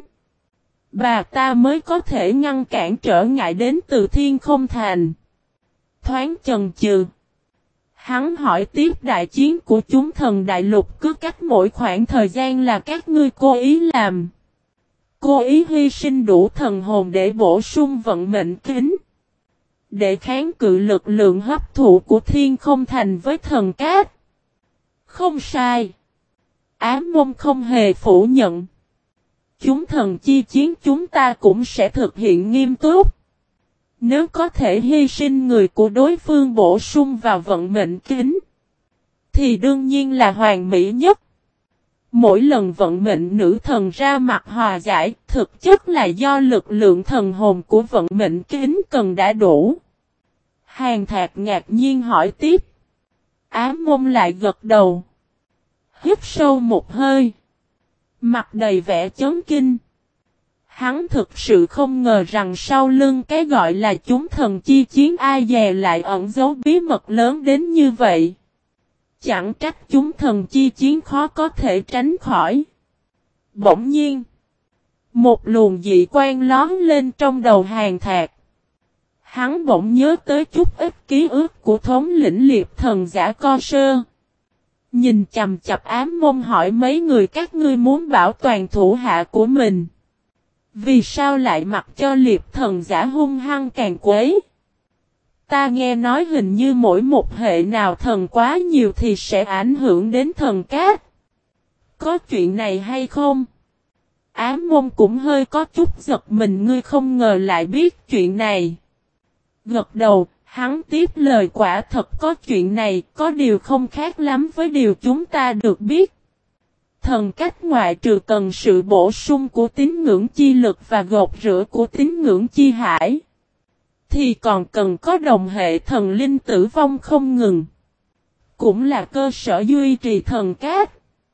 Bà ta mới có thể ngăn cản trở ngại đến từ Thiên Không Thành. Thoáng chần chừ. Hắn hỏi tiếp đại chiến của chúng thần đại lục cứ cách mỗi khoảng thời gian là các ngươi cố ý làm. Cố ý hy sinh đủ thần hồn để bổ sung vận mệnh kính. Để kháng cự lực lượng hấp thụ của Thiên Không Thành với thần cát. Không sai. Ám môn không hề phủ nhận. Chúng thần chi chiến chúng ta cũng sẽ thực hiện nghiêm túc. Nếu có thể hy sinh người của đối phương bổ sung vào vận mệnh kính, thì đương nhiên là hoàn mỹ nhất. Mỗi lần vận mệnh nữ thần ra mặt hòa giải, thực chất là do lực lượng thần hồn của vận mệnh kính cần đã đủ. Hàn Thạc ngạc nhiên hỏi tiếp. Ám môn lại gật đầu. Hít sâu một hơi. Mặt đầy vẻ chấn kinh. Hắn thực sự không ngờ rằng sau lưng cái gọi là chúng thần chi chiến ai dè lại ẩn giấu bí mật lớn đến như vậy. Chẳng trách chúng thần chi chiến khó có thể tránh khỏi. Bỗng nhiên, một luồng dị quan lóm lên trong đầu Hàn Thạc. Hắn bỗng nhớ tới chút ít ký ức của thống lĩnh liệp thần giả Co Sơ. Nhìn chằm chằm Ám Môn hỏi mấy người các ngươi muốn bảo toàn thủ hạ của mình. Vì sao lại mặc cho liệp thần giả hung hăng càng quấy? Ta nghe nói hình như mỗi một hệ nào thần quá nhiều thì sẽ ảnh hưởng đến thần cát. Có chuyện này hay không? Ám Môn cũng hơi có chút giật mình, ngươi không ngờ lại biết chuyện này. Gật đầu, hắn tiếp lời, quả thật có chuyện này, có điều không khác lắm với điều chúng ta được biết. Thần cách ngoại trừ cần sự bổ sung của tín ngưỡng chi lực và gột rửa của tín ngưỡng chi hải, thì còn cần có đồng hệ thần linh tử vong không ngừng. Cũng là cơ sở duy trì thần cát.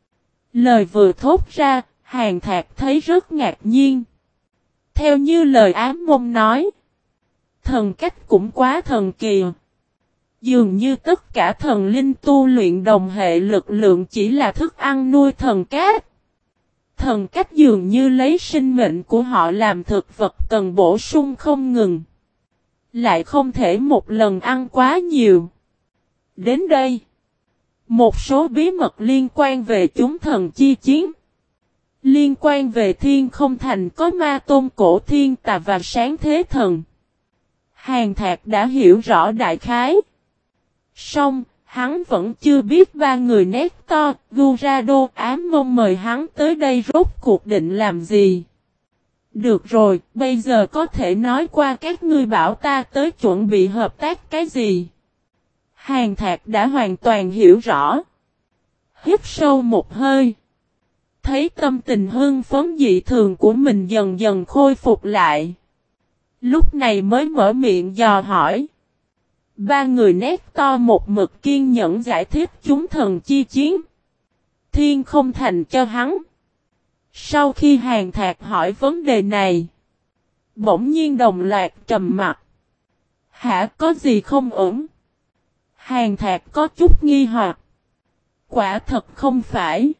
Lời vừa thốt ra, Hàn Thạc thấy rất ngạc nhiên. Theo như lời Ám Môn nói, thần cách cũng quá thần kỳ. Dường như tất cả thần linh tu luyện đồng hệ lực lượng chỉ là thức ăn nuôi thần cát. Thần cách dường như lấy sinh mệnh của họ làm thực vật cần bổ sung không ngừng. Lại không thể một lần ăn quá nhiều. Đến đây, một số bí mật liên quan về chúng thần chi chiến. Liên quan về Thiên Không Thành có Ma Tôn Cổ Thiên Tà và Sáng Thế Thần. Hàn Thạc đã hiểu rõ đại khái. Song, hắn vẫn chưa biết ba người Nector, Gurado, Ám Môn mời hắn tới đây rốt cuộc định làm gì. Được rồi, bây giờ có thể nói qua các ngươi bảo ta tới chuẩn bị hợp tác cái gì. Hàn Thạc đã hoàn toàn hiểu rõ. Hít sâu một hơi. Thấy tâm tình hưng phấn dị thường của mình dần dần khôi phục lại. Lúc này mới mở miệng dò hỏi. Ba người Nector một mực kiên nhẫn giải thích chúng thần chi chiến. Thiên Không Thành cho hắn. Sau khi Hàn Thạc hỏi vấn đề này, bỗng nhiên đồng loạt trầm mặt. Hả, có gì không ổn? Hàn Thạc có chút nghi hoặc. Quả thật không phải.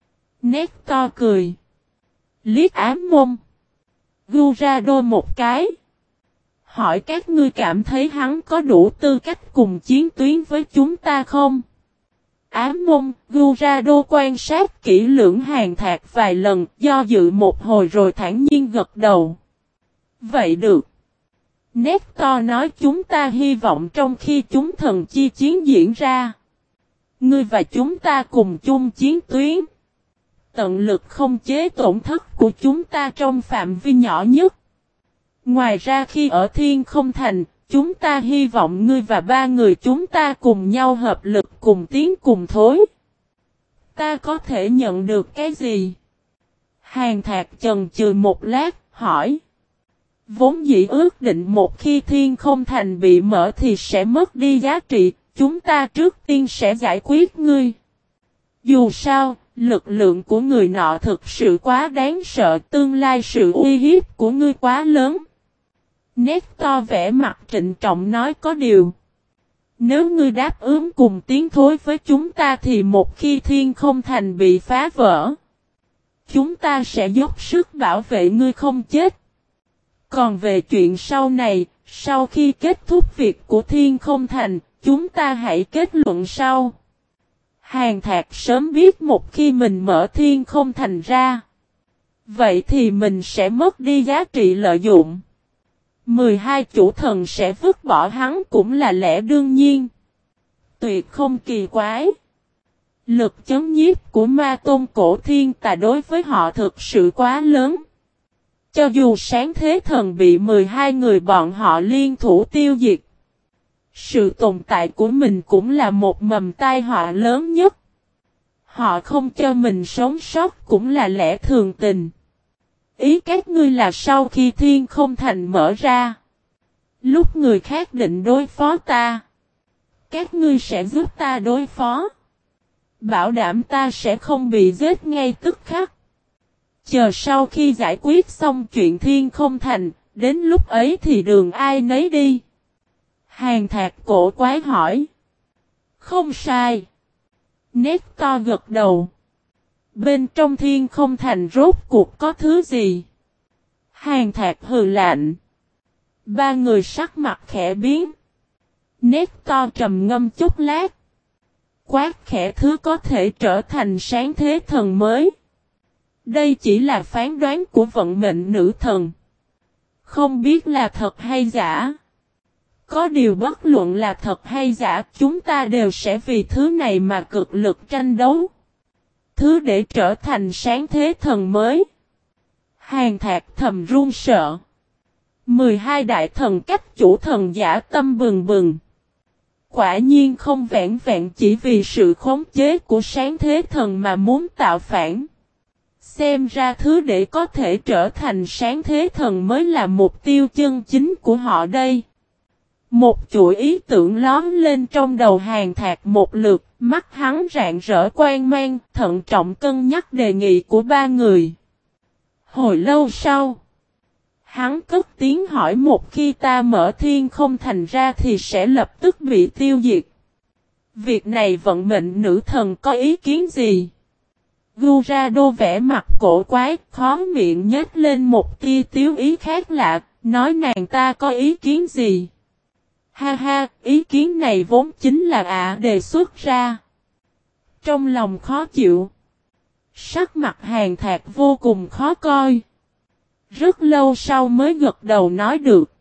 Nector cười. Liếc Ám Môn, Gurado một cái. Hỏi các ngươi cảm thấy hắn có đủ tư cách cùng chiến tuyến với chúng ta không? Ám Môn, Gurado quan sát kỹ lưỡng Hàn Thạc vài lần, do dự một hồi rồi thản nhiên gật đầu. Vậy được. Nector nói chúng ta hy vọng trong khi chúng thần chi chiến diễn ra, ngươi và chúng ta cùng chung chiến tuyến. Tận lực không chế tổn thất của chúng ta trong phạm vi nhỏ nhất. Ngoài ra khi ở Thiên Không Thành, chúng ta hy vọng ngươi và ba người chúng ta cùng nhau hợp lực cùng tiến cùng thối. Ta có thể nhận được cái gì? Hàn Thạc chần chừ một lát, hỏi. Vốn dĩ ước định một khi Thiên Không Thành bị mở thì sẽ mất đi giá trị, chúng ta trước tiên sẽ giải quyết ngươi. Dù sao, lực lượng của người nọ thực sự quá đáng sợ, tương lai sự uy hiếp của ngươi quá lớn. Nét to vẻ mặt trịnh trọng nói có điều. Nếu ngươi đáp ứng cùng tiến thối với chúng ta thì một khi Thiên Không Thành bị phá vỡ, chúng ta sẽ dốc sức bảo vệ ngươi không chết. Còn về chuyện sau này, sau khi kết thúc việc của Thiên Không Thành, chúng ta hãy kết luận sau. Hàn Thạc sớm biết một khi mình mở Thiên Không Thành ra, vậy thì mình sẽ mất đi giá trị lợi dụng. 12 chủ thần sẽ vứt bỏ hắn cũng là lẽ đương nhiên. Tuyệt không kỳ quái. Lực chấn nhiếp của ma tôn cổ thiên tà đối với họ thực sự quá lớn. Cho dù sáng thế thần bị 12 người bọn họ liên thủ tiêu diệt, sự tồn tại của mình cũng là một mầm tai họa lớn nhất. Họ không cho mình sống sót cũng là lẽ thường tình. Ý các ngươi là sau khi Thiên Không Thành mở ra, lúc người khác định đối phó ta, các ngươi sẽ giúp ta đối phó. Bảo đảm ta sẽ không bị giết ngay tức khắc. Chờ sau khi giải quyết xong chuyện Thiên Không Thành, đến lúc ấy thì đường ai nấy đi. Hàn Thạc cổ quái hỏi. Không sai. Nét to gật đầu. Bên trong Thiên Không Thành rốt cuộc có thứ gì? Hàn Thạc hừ lạnh. Ba người sắc mặt khẽ biến. Nét to trầm ngâm chút lát. Quát khẽ thứ có thể trở thành sáng thế thần mới. Đây chỉ là phán đoán của vận mệnh nữ thần. Không biết là thật hay giả. Có điều bất luận là thật hay giả, chúng ta đều sẽ vì thứ này mà cực lực tranh đấu. Thứ để trở thành sáng thế thần mới. Hàn Thạc thầm run sợ. 12 đại thần cách chủ thần giả tâm bừng bừng. Quả nhiên không vẹn vẹn chỉ vì sự khống chế của sáng thế thần mà muốn tạo phản. Xem ra thứ để có thể trở thành sáng thế thần mới là mục tiêu chân chính của họ đây. Một chuỗi ý tưởng lóm lên trong đầu Hàn Thạc một lượt, mắt hắn rạng rỡ quang mang, thận trọng cân nhắc đề nghị của ba người. Hồi lâu sau, hắn cất tiếng hỏi một khi ta mở Thiên Không Thành ra thì sẽ lập tức bị tiêu diệt. Việc này vận mệnh nữ thần có ý kiến gì? Gurado vẽ mặt cổ quái, khó miệng nhếch lên một tia tiếu ý khác lạ, nói nàng ta có ý kiến gì? Ha ha, ý kiến này vốn chính là đề xuất ra. Trong lòng khó chịu. Sắc mặt Hàn Thạc vô cùng khó coi. Rất lâu sau mới gật đầu nói được.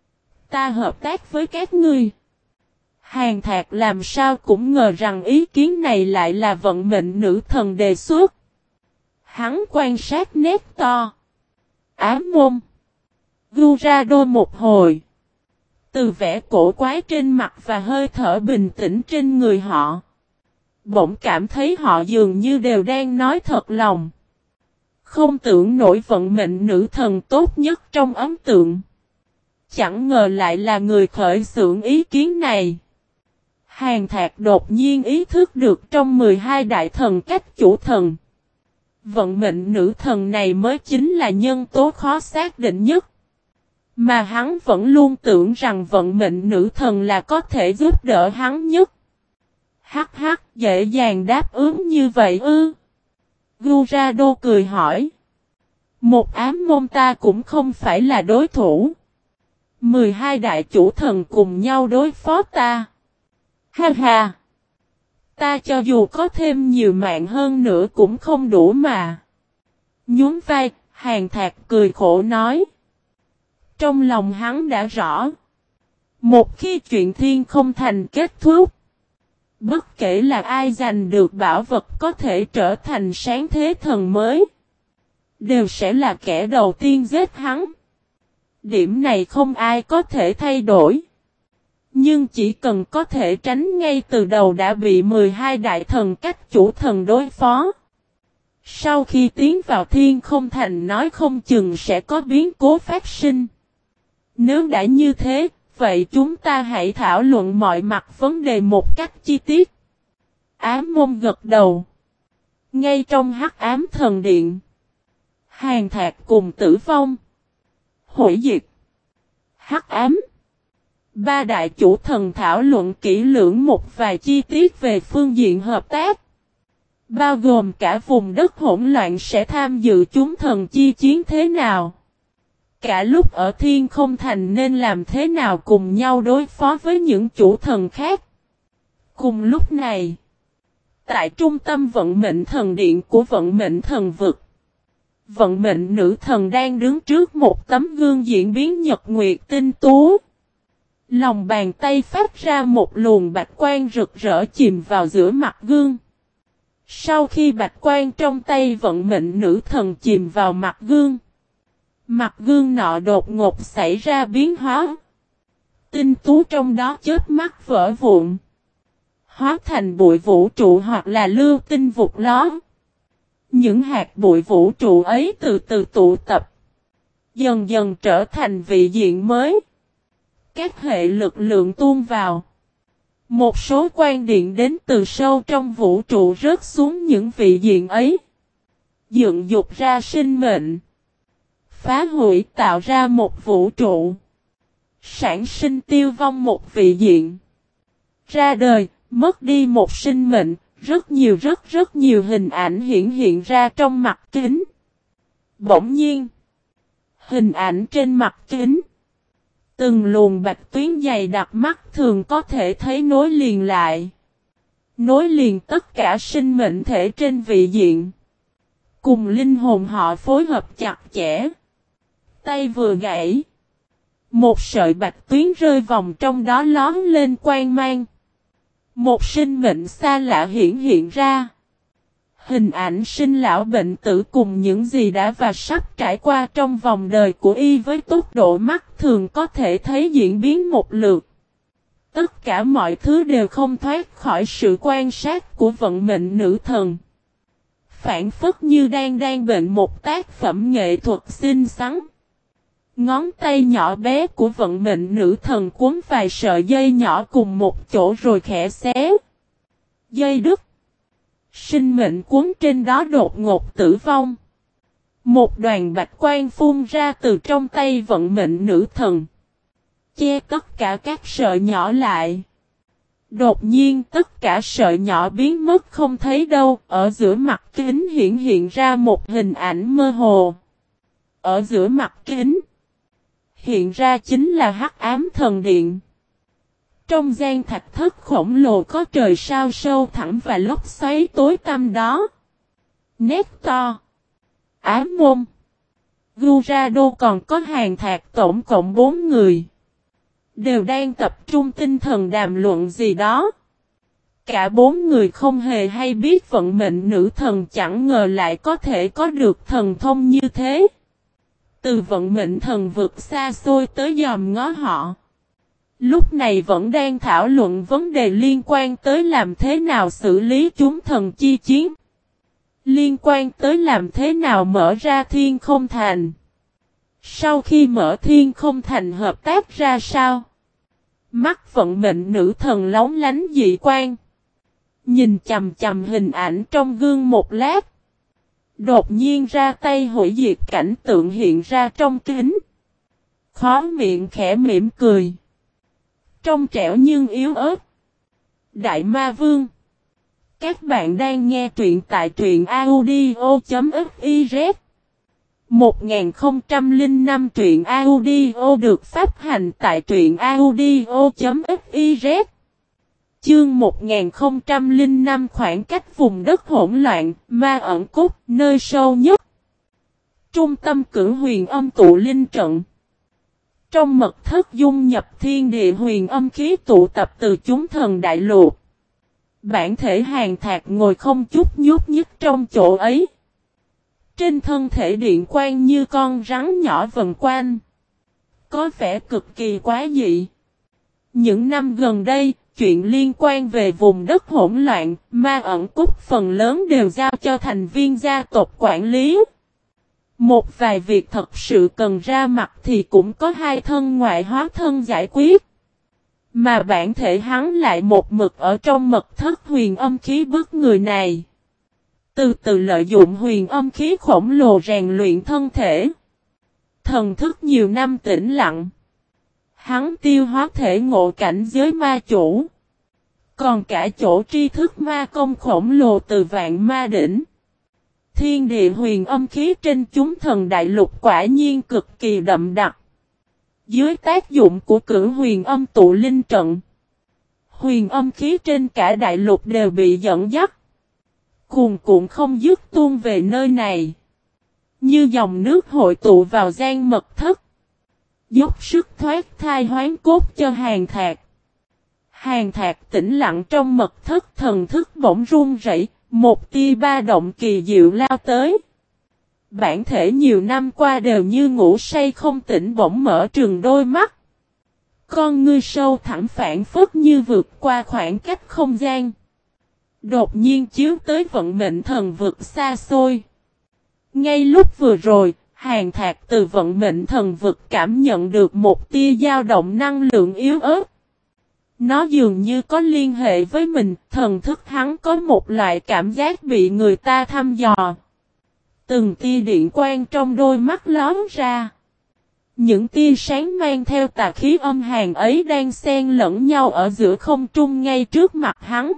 Ta hợp tác với các ngươi. Hàn Thạc làm sao cũng ngờ rằng ý kiến này lại là vận mệnh nữ thần đề xuất. Hắn quan sát nét to. Ám môn. Gurado một hồi. Từ vẻ cổ quái trên mặt và hơi thở bình tĩnh trên người họ. Bỗng cảm thấy họ dường như đều đang nói thật lòng. Không tưởng nổi vận mệnh nữ thần tốt nhất trong ấn tượng. Chẳng ngờ lại là người khởi xướng ý kiến này. Hàn Thạc đột nhiên ý thức được trong 12 đại thần cách chủ thần. Vận mệnh nữ thần này mới chính là nhân tố khó xác định nhất. Mà hắn vẫn luôn tưởng rằng vận mệnh nữ thần là có thể giúp đỡ hắn nhất. Hắc hắc, dễ dàng đáp ứng như vậy ư? Gurado cười hỏi. Một ám môn ta cũng không phải là đối thủ. 12 đại chủ thần cùng nhau đối phó ta. Ha ha! Ta cho dù có thêm nhiều mạng hơn nữa cũng không đủ mà. Nhún vai, Hàn Thạc cười khổ nói. Trong lòng hắn đã rõ. Một khi chuyện Thiên Không Thành kết thúc, bất kể là ai giành được bảo vật có thể trở thành sáng thế thần mới, đều sẽ là kẻ đầu tiên giết hắn. Điểm này không ai có thể thay đổi. Nhưng chỉ cần có thể tránh ngay từ đầu đã bị 12 đại thần cách chủ thần đối phó. Sau khi tiến vào Thiên Không Thành nói không chừng sẽ có biến cố phát sinh. Nếu đã như thế, vậy chúng ta hãy thảo luận mọi mặt vấn đề một cách chi tiết. Ám Môn gật đầu. Ngay trong hắc ám thần điện, Hàn Thạc cùng Tử Vong, Hủy Diệt, hắc ám, ba đại chủ thần thảo luận kỹ lưỡng một vài chi tiết về phương diện hợp tác, bao gồm cả vùng đất hỗn loạn sẽ tham dự chúng thần chi chiến thế nào. Cả lúc ở Thiên Không Thành nên làm thế nào cùng nhau đối phó với những chủ thần khác. Cùng lúc này, tại trung tâm vận mệnh thần điện của vận mệnh thần vực, vận mệnh nữ thần đang đứng trước một tấm gương diễn biến nhật nguyệt tinh tú. Lòng bàn tay phát ra một luồng bạch quang rực rỡ chìm vào giữa mặt gương. Sau khi bạch quang trong tay vận mệnh nữ thần chìm vào mặt gương nọ đột ngột xảy ra biến hóa. Tinh tú trong đó chớp mắt vỡ vụn, hóa thành bụi vũ trụ hoặc là lưu tinh vụt ló. Những hạt bụi vũ trụ ấy từ từ tụ tập, dần dần trở thành vị diện mới. Các hệ lực lượng tuôn vào. Một số quang điện đến từ sâu trong vũ trụ rớt xuống những vị diện ấy, dựng dục ra sinh mệnh, phá hủy tạo ra một vũ trụ, sản sinh tiêu vong một vị diện. Ra đời, mất đi một sinh mệnh, rất nhiều hình ảnh hiện ra trong mặt kính. Bỗng nhiên, hình ảnh trên mặt kính, từng luồng bạch tuyến dày đặc mắt thường có thể thấy nối liền lại. Nối liền tất cả sinh mệnh thể trên vị diện. Cùng linh hồn họ phối hợp chặt chẽ. Tay vừa gãy, một sợi bạch tuyến rơi vòng trong đó lón lên quang mang. Một sinh mệnh xa lạ hiện ra. Hình ảnh sinh lão bệnh tử cùng những gì đã và sắp trải qua trong vòng đời của y với tốc độ mắt thường có thể thấy diễn biến một lượt. Tất cả mọi thứ đều không thoát khỏi sự quan sát của vận mệnh nữ thần. Phản phất như đang bệnh một tác phẩm nghệ thuật xinh xắn. Ngón tay nhỏ bé của vận mệnh nữ thần cuốn vài sợi dây nhỏ cùng một chỗ rồi khẽ xé. Dây đứt. Sinh mệnh cuốn trên đó đột ngột tử vong. Một đoàn bạch quang phun ra từ trong tay vận mệnh nữ thần, che tất cả các sợi nhỏ lại. Đột nhiên tất cả sợi nhỏ biến mất không thấy đâu. Ở giữa mặt kính hiện ra một hình ảnh mơ hồ. Ở giữa mặt kính hiện ra chính là hắc ám thần điện. Trong gian thạch thất khổng lồ có trời sao sâu thẳm và lốc xoáy tối tăm đó. Nectar, Ám Môn, Gurado còn có Hàn Thạc tổng cộng 4 người. Đều đang tập trung tinh thần đàm luận gì đó. Cả 4 người không hề hay biết vận mệnh nữ thần chẳng ngờ lại có thể có được thần thông như thế. Từ vận mệnh thần vực xa xôi tới dòm ngó họ. Lúc này vẫn đang thảo luận vấn đề liên quan tới làm thế nào xử lý chúng thần chi chiến. Liên quan tới làm thế nào mở ra Thiên Không Thành. Sau khi mở Thiên Không Thành hợp tác ra sao? Mắt vận mệnh nữ thần lóng lánh dị quang. Nhìn chầm chầm hình ảnh trong gương một lát. Đột nhiên ra tay hủy diệt cảnh tượng hiện ra trong kính. Khó miệng khẽ mỉm cười. Trong trẻo nhưng yếu ớt. Đại Ma Vương. Các bạn đang nghe truyện tại truyện audio.fiz. 1005 truyện audio được phát hành tại truyện audio.fiz. Chương 1005 khoảng cách vùng đất hỗn loạn, ma ẩn cốt, nơi sâu nhất. Trung tâm cửu huyền âm tụ linh trận. Trong mật thất dung nhập thiên địa huyền âm khí tụ tập từ chúng thần đại lục. Bản thể Hàn Thạc ngồi không chút nhúc nhích trong chỗ ấy. Trên thân thể điện quang như con rắn nhỏ vần quanh. Có vẻ cực kỳ quá dị. Những năm gần đây, chuyện liên quan về vùng đất hỗn loạn, ma ẩn cốt phần lớn đều giao cho thành viên gia tộc quản lý. Một vài việc thật sự cần ra mặt thì cũng có hai thân ngoại hóa thân giải quyết. Mà bản thể hắn lại một mực ở trong mật thất huyền âm khí bức người này. Từ từ lợi dụng huyền âm khí khổng lồ rèn luyện thân thể. Thần thức nhiều năm tĩnh lặng. Hắn tiêu hóa thể ngộ cảnh giới ma chủ. Còn cả chỗ tri thức ma công khổng lồ từ vạn ma đỉnh. Thiên địa huyền âm khí trên chúng thần đại lục quả nhiên cực kỳ đậm đặc. Dưới tác dụng của cửu huyền âm tụ linh trận. Huyền âm khí trên cả đại lục đều bị dẫn dắt. Cuồn cuộn không dứt tuôn về nơi này. Như dòng nước hội tụ vào gian mật thất. Dốc sức thoát thai hoán cốt cho Hàn Thạc. Hàn Thạc tĩnh lặng trong mật thất, thần thức bỗng run rẩy, một tia ba động kỳ diệu lao tới. Bản thể nhiều năm qua đều như ngủ say không tỉnh bỗng mở trừng đôi mắt. Con ngươi sâu thẳm phảng phất như vượt qua khoảng cách không gian. Đột nhiên chiếu tới vận mệnh thần vực xa xôi. Ngay lúc vừa rồi, Hàn Thạc từ vận mệnh thần vực cảm nhận được một tia dao động năng lượng yếu ớt. Nó dường như có liên hệ với mình, thần thức hắn có một loại cảm giác bị người ta thăm dò. Từng tia điện quang trong đôi mắt lóe ra. Những tia sáng mang theo tà khí âm hàn ấy đang xen lẫn nhau ở giữa không trung ngay trước mặt hắn.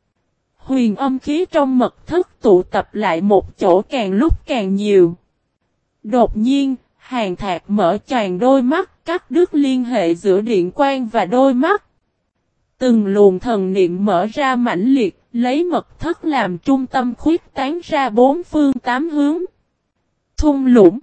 Huyền âm khí trong mật thất tụ tập lại một chỗ càng lúc càng nhiều. Đột nhiên, Hàn Thạc mở choàng đôi mắt, cắt đứt liên hệ giữa điện quang và đôi mắt. Từng luồng thần niệm mở ra mãnh liệt, lấy mật thất làm trung tâm khuyết tán ra bốn phương tám hướng. Thung lũng,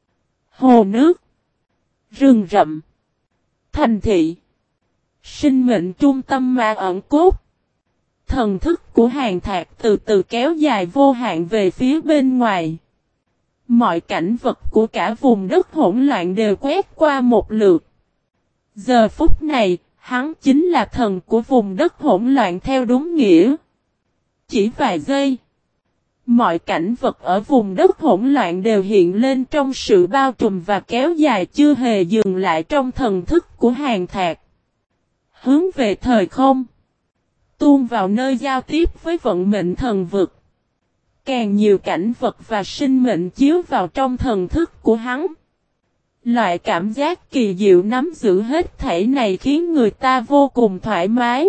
hồ nước, rừng rậm, thành thị, sinh mệnh trung tâm mà ẩn cốt. Thần thức của Hàn Thạc từ từ kéo dài vô hạn về phía bên ngoài. Mọi cảnh vật của cả vùng đất hỗn loạn đều quét qua một lượt. Giờ phút này, hắn chính là thần của vùng đất hỗn loạn theo đúng nghĩa. Chỉ vài giây, mọi cảnh vật ở vùng đất hỗn loạn đều hiện lên trong sự bao trùm và kéo dài chưa hề dừng lại trong thần thức của Hàn Thạc. Hướng về thời không, tuôn vào nơi giao tiếp với vận mệnh thần vực. Càng nhiều cảnh vật và sinh mệnh chiếu vào trong thần thức của hắn. Loại cảm giác kỳ diệu nắm giữ hết thảy này khiến người ta vô cùng thoải mái.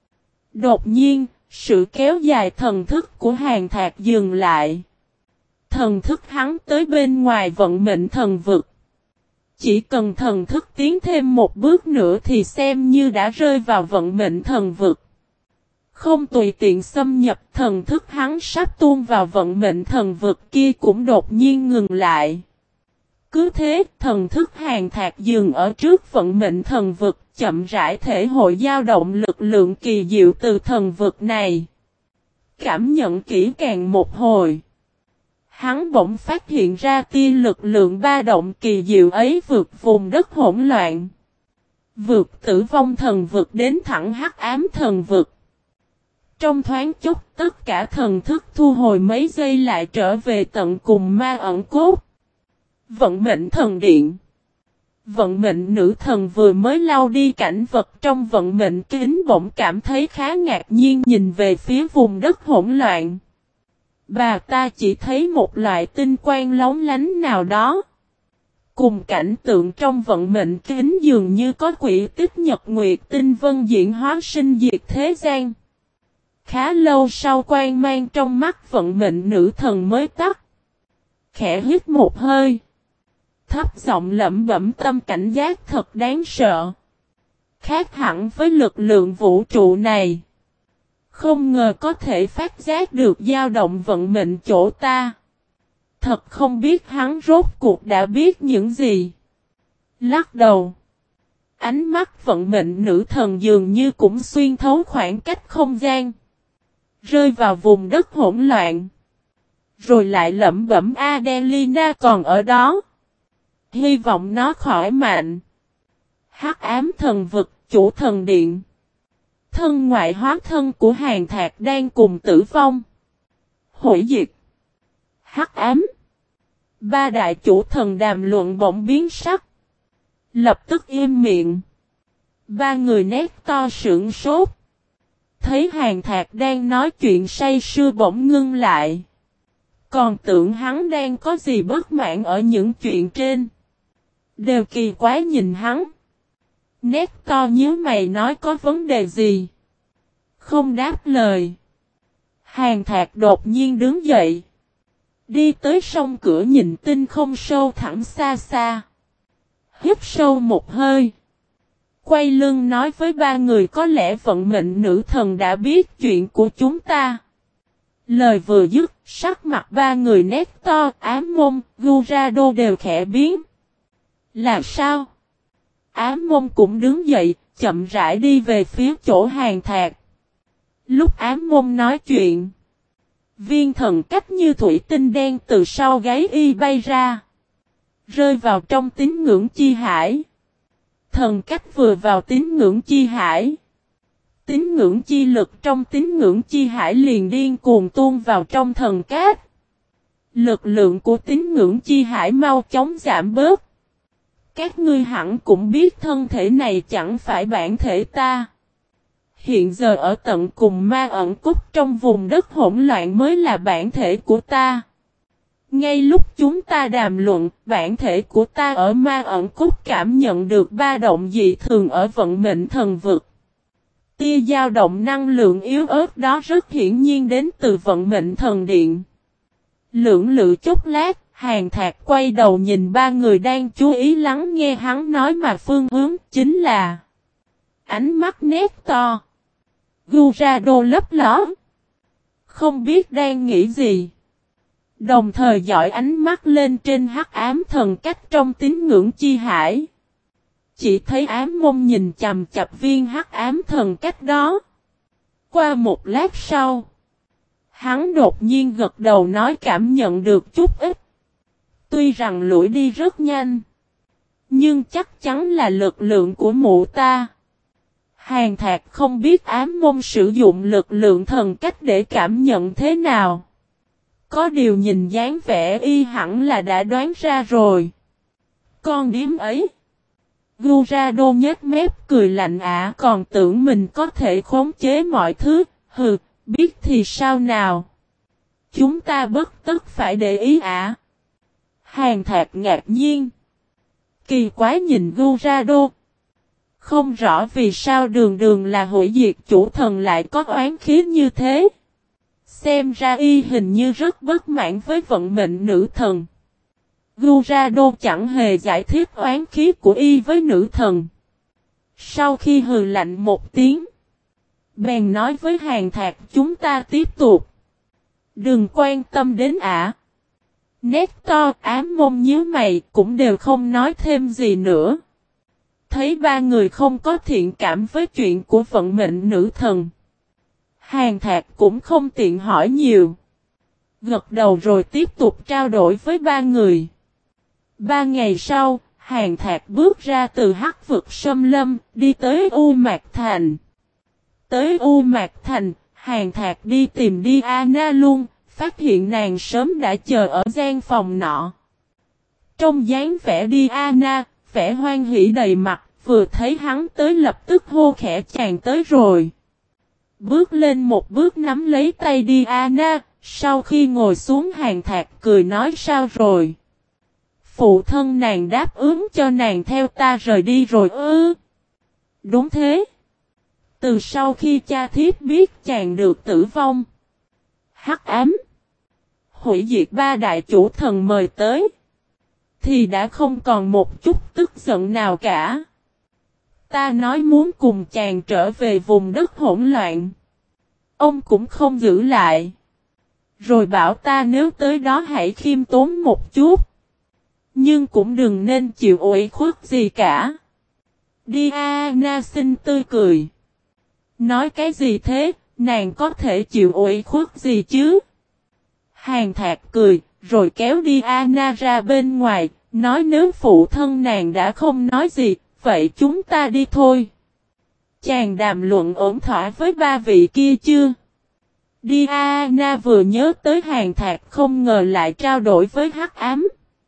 Đột nhiên, sự kéo dài thần thức của Hàn Thạc dừng lại. Thần thức hắn tới bên ngoài vận mệnh thần vực. Chỉ cần thần thức tiến thêm một bước nữa thì xem như đã rơi vào vận mệnh thần vực. Không tùy tiện xâm nhập, thần thức hắn sắp tuôn vào vận mệnh thần vực kia cũng đột nhiên ngừng lại. Cứ thế, thần thức Hàn Thạc dừng ở trước vận mệnh thần vực, chậm rãi thể hội dao động lực lượng kỳ diệu từ thần vực này. Cảm nhận kỹ càng một hồi. Hắn bỗng phát hiện ra tia lực lượng ba động kỳ diệu ấy vượt vùng đất hỗn loạn. Vượt tử vong thần vực đến thẳng hắc ám thần vực. Trong thoáng chốc tất cả thần thức thu hồi mấy giây lại trở về tận cùng ma ẩn cốt. Vận mệnh thần điện. Vận mệnh nữ thần vừa mới lau đi cảnh vật trong vận mệnh kính bỗng cảm thấy khá ngạc nhiên nhìn về phía vùng đất hỗn loạn. Bà ta chỉ thấy một loại tinh quang lóng lánh nào đó. Cùng cảnh tượng trong vận mệnh kính dường như có quỹ tích nhật nguyệt tinh vân diễn hóa sinh diệt thế gian. Khá lâu sau quang mang trong mắt vận mệnh nữ thần mới tắt. Khẽ hít một hơi. Thấp giọng lẩm bẩm tâm cảnh giác thật đáng sợ. Khác hẳn với lực lượng vũ trụ này. Không ngờ có thể phát giác được dao động vận mệnh chỗ ta. Thật không biết hắn rốt cuộc đã biết những gì. Lắc đầu. Ánh mắt vận mệnh nữ thần dường như cũng xuyên thấu khoảng cách không gian. Rơi vào vùng đất hỗn loạn. Rồi lại lẩm bẩm Adelina còn ở đó. Hy vọng nó khỏi mạnh. Hắc ám thần vực, chủ thần điện. Thân ngoại hóa thân của Hàn Thạc đang cùng tử vong. Hủy diệt. Hắc ám. Ba đại chủ thần đàm luận bỗng biến sắc. Lập tức im miệng. Ba người nét to sững sốt. Thấy Hàn Thạc đang nói chuyện say sưa bỗng ngưng lại. Còn tưởng hắn đang có gì bất mãn ở những chuyện trên. Đều kỳ quái nhìn hắn. Nét to nhíu mày nói có vấn đề gì. Không đáp lời. Hàn Thạc đột nhiên đứng dậy. Đi tới sông cửa nhìn tinh không sâu thẳm xa xa. Hít sâu một hơi. Quay lưng nói với ba người có lẽ vận mệnh nữ thần đã biết chuyện của chúng ta. Lời vừa dứt, sắc mặt ba người nét to, Ám Môn, Gurado đều khẽ biến. Là sao? Ám Môn cũng đứng dậy, chậm rãi đi về phía chỗ Hàn Thạc. Lúc Ám Môn nói chuyện, viên thần cách như thủy tinh đen từ sau gáy y bay ra. Rơi vào trong tín ngưỡng chi hải. Thần cách vừa vào tín ngưỡng chi hải. Tín ngưỡng chi lực trong tín ngưỡng chi hải liền điên cuồng tuôn vào trong thần cách. Lực lượng của tín ngưỡng chi hải mau chóng giảm bớt. Các ngươi hẳn cũng biết thân thể này chẳng phải bản thể ta. Hiện giờ ở tận cùng ma ẩn cúc trong vùng đất hỗn loạn mới là bản thể của ta. Ngay lúc chúng ta đàm luận, bản thể của ta ở ma ẩn cúc cảm nhận được ba động dị thường ở vận mệnh thần vực. Tia dao động năng lượng yếu ớt đó rất hiển nhiên đến từ vận mệnh thần điện. Lưỡng lự chốc lát, Hàn Thạc quay đầu nhìn ba người đang chú ý lắng nghe hắn nói mà phương hướng chính là ánh mắt nét to. Gurado lấp ló. Không biết đang nghĩ gì. Đồng thời dõi ánh mắt lên trên hắc ám thần cách trong tín ngưỡng chi hải. Chỉ thấy Ám Môn nhìn chằm chằm viên hắc ám thần cách đó. Qua một lát sau, hắn đột nhiên gật đầu nói cảm nhận được chút ít. Tuy rằng lũi đi rất nhanh, nhưng chắc chắn là lực lượng của mụ ta. Hàn Thạc không biết Ám Môn sử dụng lực lượng thần cách để cảm nhận thế nào. Có điều nhìn dáng vẻ y hẳn là đã đoán ra rồi. Con điếm ấy. Gurado nhếch mép cười lạnh còn tưởng mình có thể khống chế mọi thứ. Hừ, biết thì sao nào. Chúng ta bất tất phải để ý Hàn Thạc ngạc nhiên. Kỳ quái nhìn Gurado. Không rõ vì sao đường đường là hủy diệt chủ thần lại có oán khí như thế. Xem ra y hình như rất bất mãn với vận mệnh nữ thần. Gurado chẳng hề giải thích oán khí của y với nữ thần. Sau khi hừ lạnh một tiếng, bèn nói với Hàn Thạc chúng ta tiếp tục. Đừng quan tâm đến Nét to Ám Môn nhíu mày cũng đều không nói thêm gì nữa. Thấy ba người không có thiện cảm với chuyện của vận mệnh nữ thần. Hàn Thạc cũng không tiện hỏi nhiều. Gật đầu rồi tiếp tục trao đổi với ba người. 3 ngày sau, Hàn Thạc bước ra từ hắc vực xâm lâm, đi tới U Mạc Thành. Tới U Mạc Thành, Hàn Thạc đi tìm Diana luôn, phát hiện nàng sớm đã chờ ở gian phòng nọ. Trong dáng vẻ Diana, vẻ hoan hỉ đầy mặt, vừa thấy hắn tới lập tức hô khẽ chàng tới rồi. Bước lên một bước nắm lấy tay Diana, sau khi ngồi xuống Hàn Thạc cười nói sao rồi. Phụ thân nàng đáp ứng cho nàng theo ta rời đi rồi ư. Đúng thế. Từ sau khi cha thiếp biết chàng được tử vong. Hắc ám. Hủy diệt ba đại chủ thần mời tới. Thì đã không còn một chút tức giận nào cả. Ta nói muốn cùng chàng trở về vùng đất hỗn loạn. Ông cũng không giữ lại. Rồi bảo ta nếu tới đó hãy khiêm tốn một chút. Nhưng cũng đừng nên chịu ủy khuất gì cả. Diana xinh tươi cười. Nói cái gì thế, nàng có thể chịu ủy khuất gì chứ? Hàn Thạc cười, rồi kéo Diana ra bên ngoài, nói nếu phụ thân nàng đã không nói gì, vậy chúng ta đi thôi. Chàng đàm luận ổn thỏa với ba vị kia chưa? Diana vừa nhớ tới Hàn Thạc không ngờ lại trao đổi với Hắc Ám.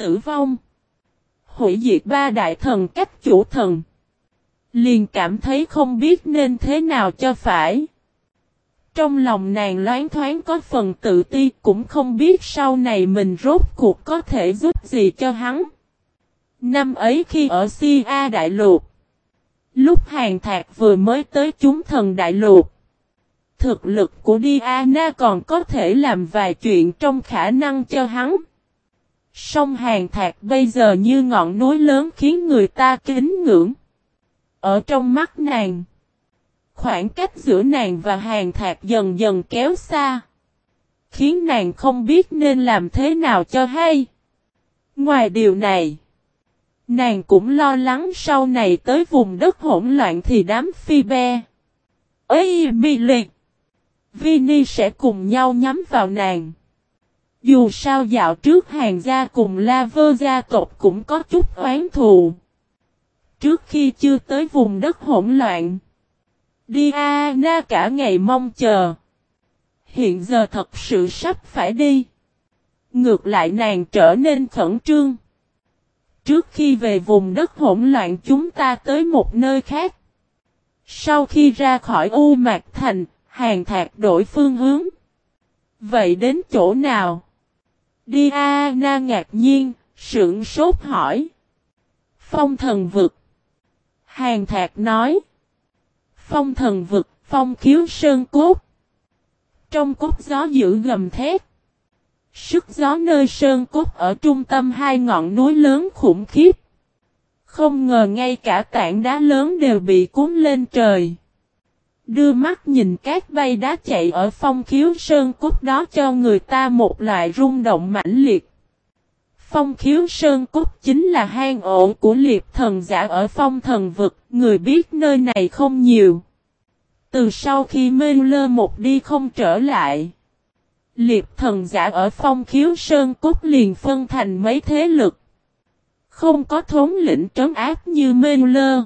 tử vong. Hủy diệt ba đại thần cách chủ thần. Liền cảm thấy không biết nên thế nào cho phải. Trong lòng nàng loáng thoáng có phần tự ti, cũng không biết sau này mình rốt cuộc có thể giúp gì cho hắn. Năm ấy khi ở Si A Đại Lục, lúc Hàn Thạc vừa mới tới chúng thần Đại Lục, thực lực của Diana còn có thể làm vài chuyện trong khả năng cho hắn. Song Hàn Thạc bây giờ như ngọn núi lớn khiến người ta kính ngưỡng. Ở trong mắt nàng, khoảng cách giữa nàng và Hàn Thạc dần dần kéo xa, khiến nàng không biết nên làm thế nào cho hay. Ngoài điều này, nàng cũng lo lắng sau này tới vùng đất hỗn loạn thì đám Phoebe, Emily, Vinny sẽ cùng nhau nhắm vào nàng. Dù sao dạo trước Hàn gia cùng Laver gia tộc cũng có chút oán thù. Trước khi chưa tới vùng đất hỗn loạn, Diana cả ngày mong chờ. Hiện giờ thật sự sắp phải đi. Ngược lại nàng trở nên khẩn trương. Trước khi về vùng đất hỗn loạn chúng ta tới một nơi khác. Sau khi ra khỏi U Mạc Thành, Hàn Thạc đổi phương hướng. Vậy đến chỗ nào? Diana ngạc nhiên, sững sốt hỏi. Phong thần vực. Hàn Thạc nói. Phong thần vực, phong khiếu sơn cốt. Trong cốt gió dữ gầm thét. Sức gió nơi sơn cốt ở trung tâm hai ngọn núi lớn khủng khiếp. Không ngờ ngay cả tảng đá lớn đều bị cuốn lên trời. Đưa mắt nhìn cát bay đá chạy ở phong khiếu sơn cốt đó cho người ta một loại rung động mãnh liệt. Phong khiếu sơn cốt chính là hang ổ của liệp thần giả ở phong thần vực, người biết nơi này không nhiều. Từ sau khi Mê-lơ một đi không trở lại, liệp thần giả ở phong khiếu sơn cốt liền phân thành mấy thế lực. Không có thống lĩnh trấn áp như Mê-lơ.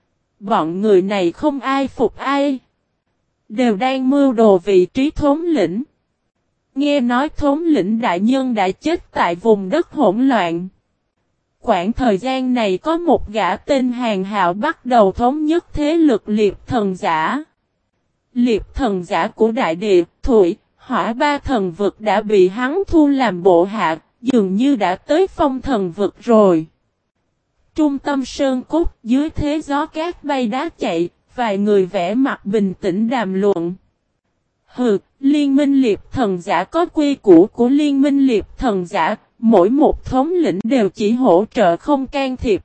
Bọn người này không ai phục ai. Đều đang mưu đồ vị trí thống lĩnh. Nghe nói thống lĩnh đại nhân đã chết tại vùng đất hỗn loạn. Quãng thời gian này có một gã tên Hàn Hạo bắt đầu thống nhất thế lực liệp thần giả. Liệp thần giả của đại địa, thủy, hỏa ba thần vực đã bị hắn thu làm bộ hạ, dường như đã tới phong thần vực rồi. Trung tâm sơn cốt dưới thế gió cát bay đá chạy, vài người vẽ mặt bình tĩnh đàm luận. Hừ, liên minh liệp thần giả có quy củ của liên minh liệp thần giả, mỗi một thống lĩnh đều chỉ hỗ trợ không can thiệp.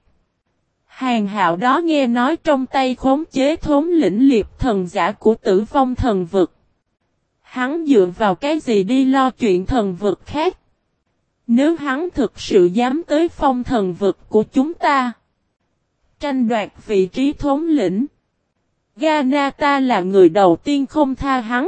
Hàn Hạo đó nghe nói trong tay khống chế thống lĩnh liệp thần giả của Tử Vong thần vực. Hắn dựa vào cái gì đi lo chuyện thần vực khác? Nếu hắn thực sự dám tới phong thần vực của chúng ta, tranh đoạt vị trí thống lĩnh, Ganata là người đầu tiên không tha hắn.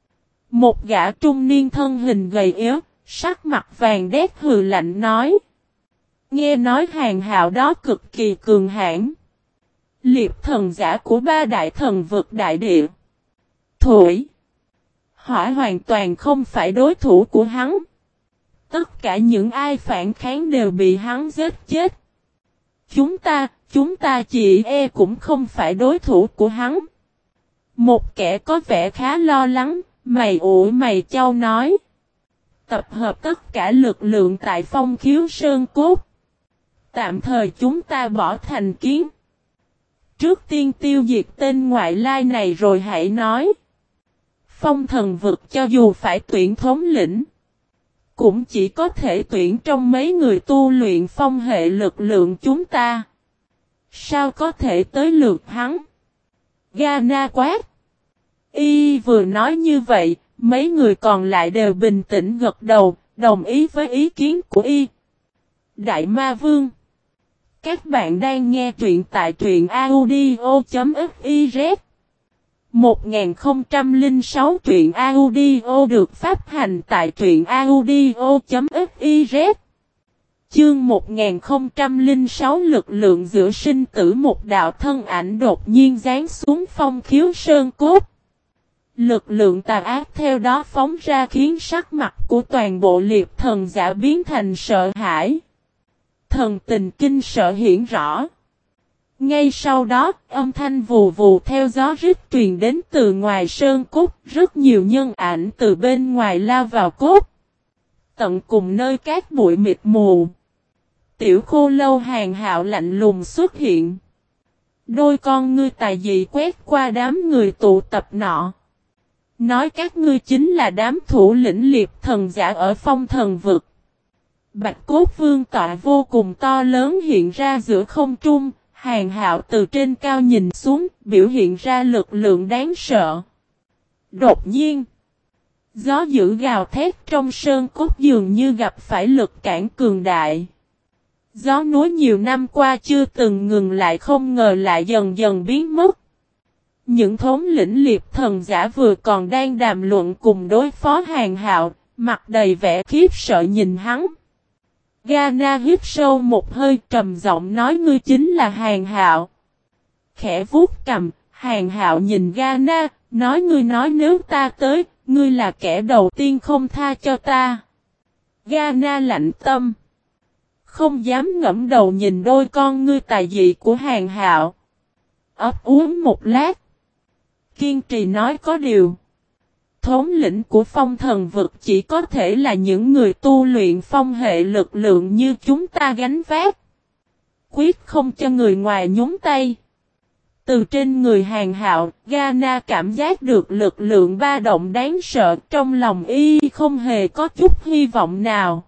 Một gã trung niên thân hình gầy yếu, sắc mặt vàng đét hừ lạnh nói. Nghe nói Hàn Hạo đó cực kỳ cường hãn. Liệp thần giả của ba đại thần vực đại địa, thủy, hỏa hoàn toàn không phải đối thủ của hắn. Tất cả những ai phản kháng đều bị hắn giết chết. Chúng ta chỉ cũng không phải đối thủ của hắn. Một kẻ có vẻ khá lo lắng, mày ủ mày chau nói. Tập hợp tất cả lực lượng tại phong khiếu sơn cốt. Tạm thời chúng ta bỏ thành kiến. Trước tiên tiêu diệt tên ngoại lai này rồi hãy nói. Phong thần vực cho dù phải tuyển thống lĩnh, cũng chỉ có thể tuyển trong mấy người tu luyện phong hệ lực lượng chúng ta. Sao có thể tới lượt hắn? Gana quát. Y vừa nói như vậy, mấy người còn lại đều bình tĩnh gật đầu, đồng ý với ý kiến của Y. Đại Ma Vương. Các bạn đang nghe truyện tại truyện audio.fiz. 1006 truyện audio được phát hành tại truyện audio.fiz. Chương 1006 lực lượng giữa sinh tử, một đạo thân ảnh đột nhiên giáng xuống phong khiếu sơn cốt. Lực lượng tà ác theo đó phóng ra khiến sắc mặt của toàn bộ liệp thần giả biến thành sợ hãi. thần tình kinh sợ hiển rõ. Ngay sau đó, âm thanh vù vù theo gió rít truyền đến từ ngoài sơn cốt, rất nhiều nhân ảnh từ bên ngoài lao vào cốt. Tận cùng nơi cát bụi mịt mù. Tiểu Khô Lâu Hàn Hạo lạnh lùng xuất hiện. Đôi con ngươi tài dị quét qua đám người tụ tập nọ. Nói các ngươi chính là đám thủ lĩnh liệp thần giả ở Phong Thần Vực. Bạch cốt vương tọa vô cùng to lớn hiện ra giữa không trung. Hàn Hạo từ trên cao nhìn xuống, biểu hiện ra lực lượng đáng sợ. Đột nhiên, gió dữ gào thét trong sơn cốt dường như gặp phải lực cản cường đại. Gió núi nhiều năm qua chưa từng ngừng lại không ngờ lại dần dần biến mất. Những thống lĩnh liệp thần giả vừa còn đang đàm luận cùng đối phó Hàn Hạo, mặt đầy vẻ khiếp sợ nhìn hắn. Gana hít sâu một hơi trầm giọng nói ngươi chính là Hàn Hạo. Khẽ vuốt cầm, Hàn Hạo nhìn Gana, nói ngươi nói nếu ta tới, ngươi là kẻ đầu tiên không tha cho ta. Gana lạnh tâm. Không dám ngẫm đầu nhìn đôi con ngươi tài dị của Hàn Hạo. Ấp úng một lát. Kiên trì nói có điều. Thống lĩnh của Phong Thần Vực chỉ có thể là những người tu luyện phong hệ lực lượng như chúng ta gánh vác. Quyết không cho người ngoài nhúng tay. Từ trên người Hàn Hạo, Gana cảm giác được lực lượng ba động đáng sợ trong lòng y không hề có chút hy vọng nào.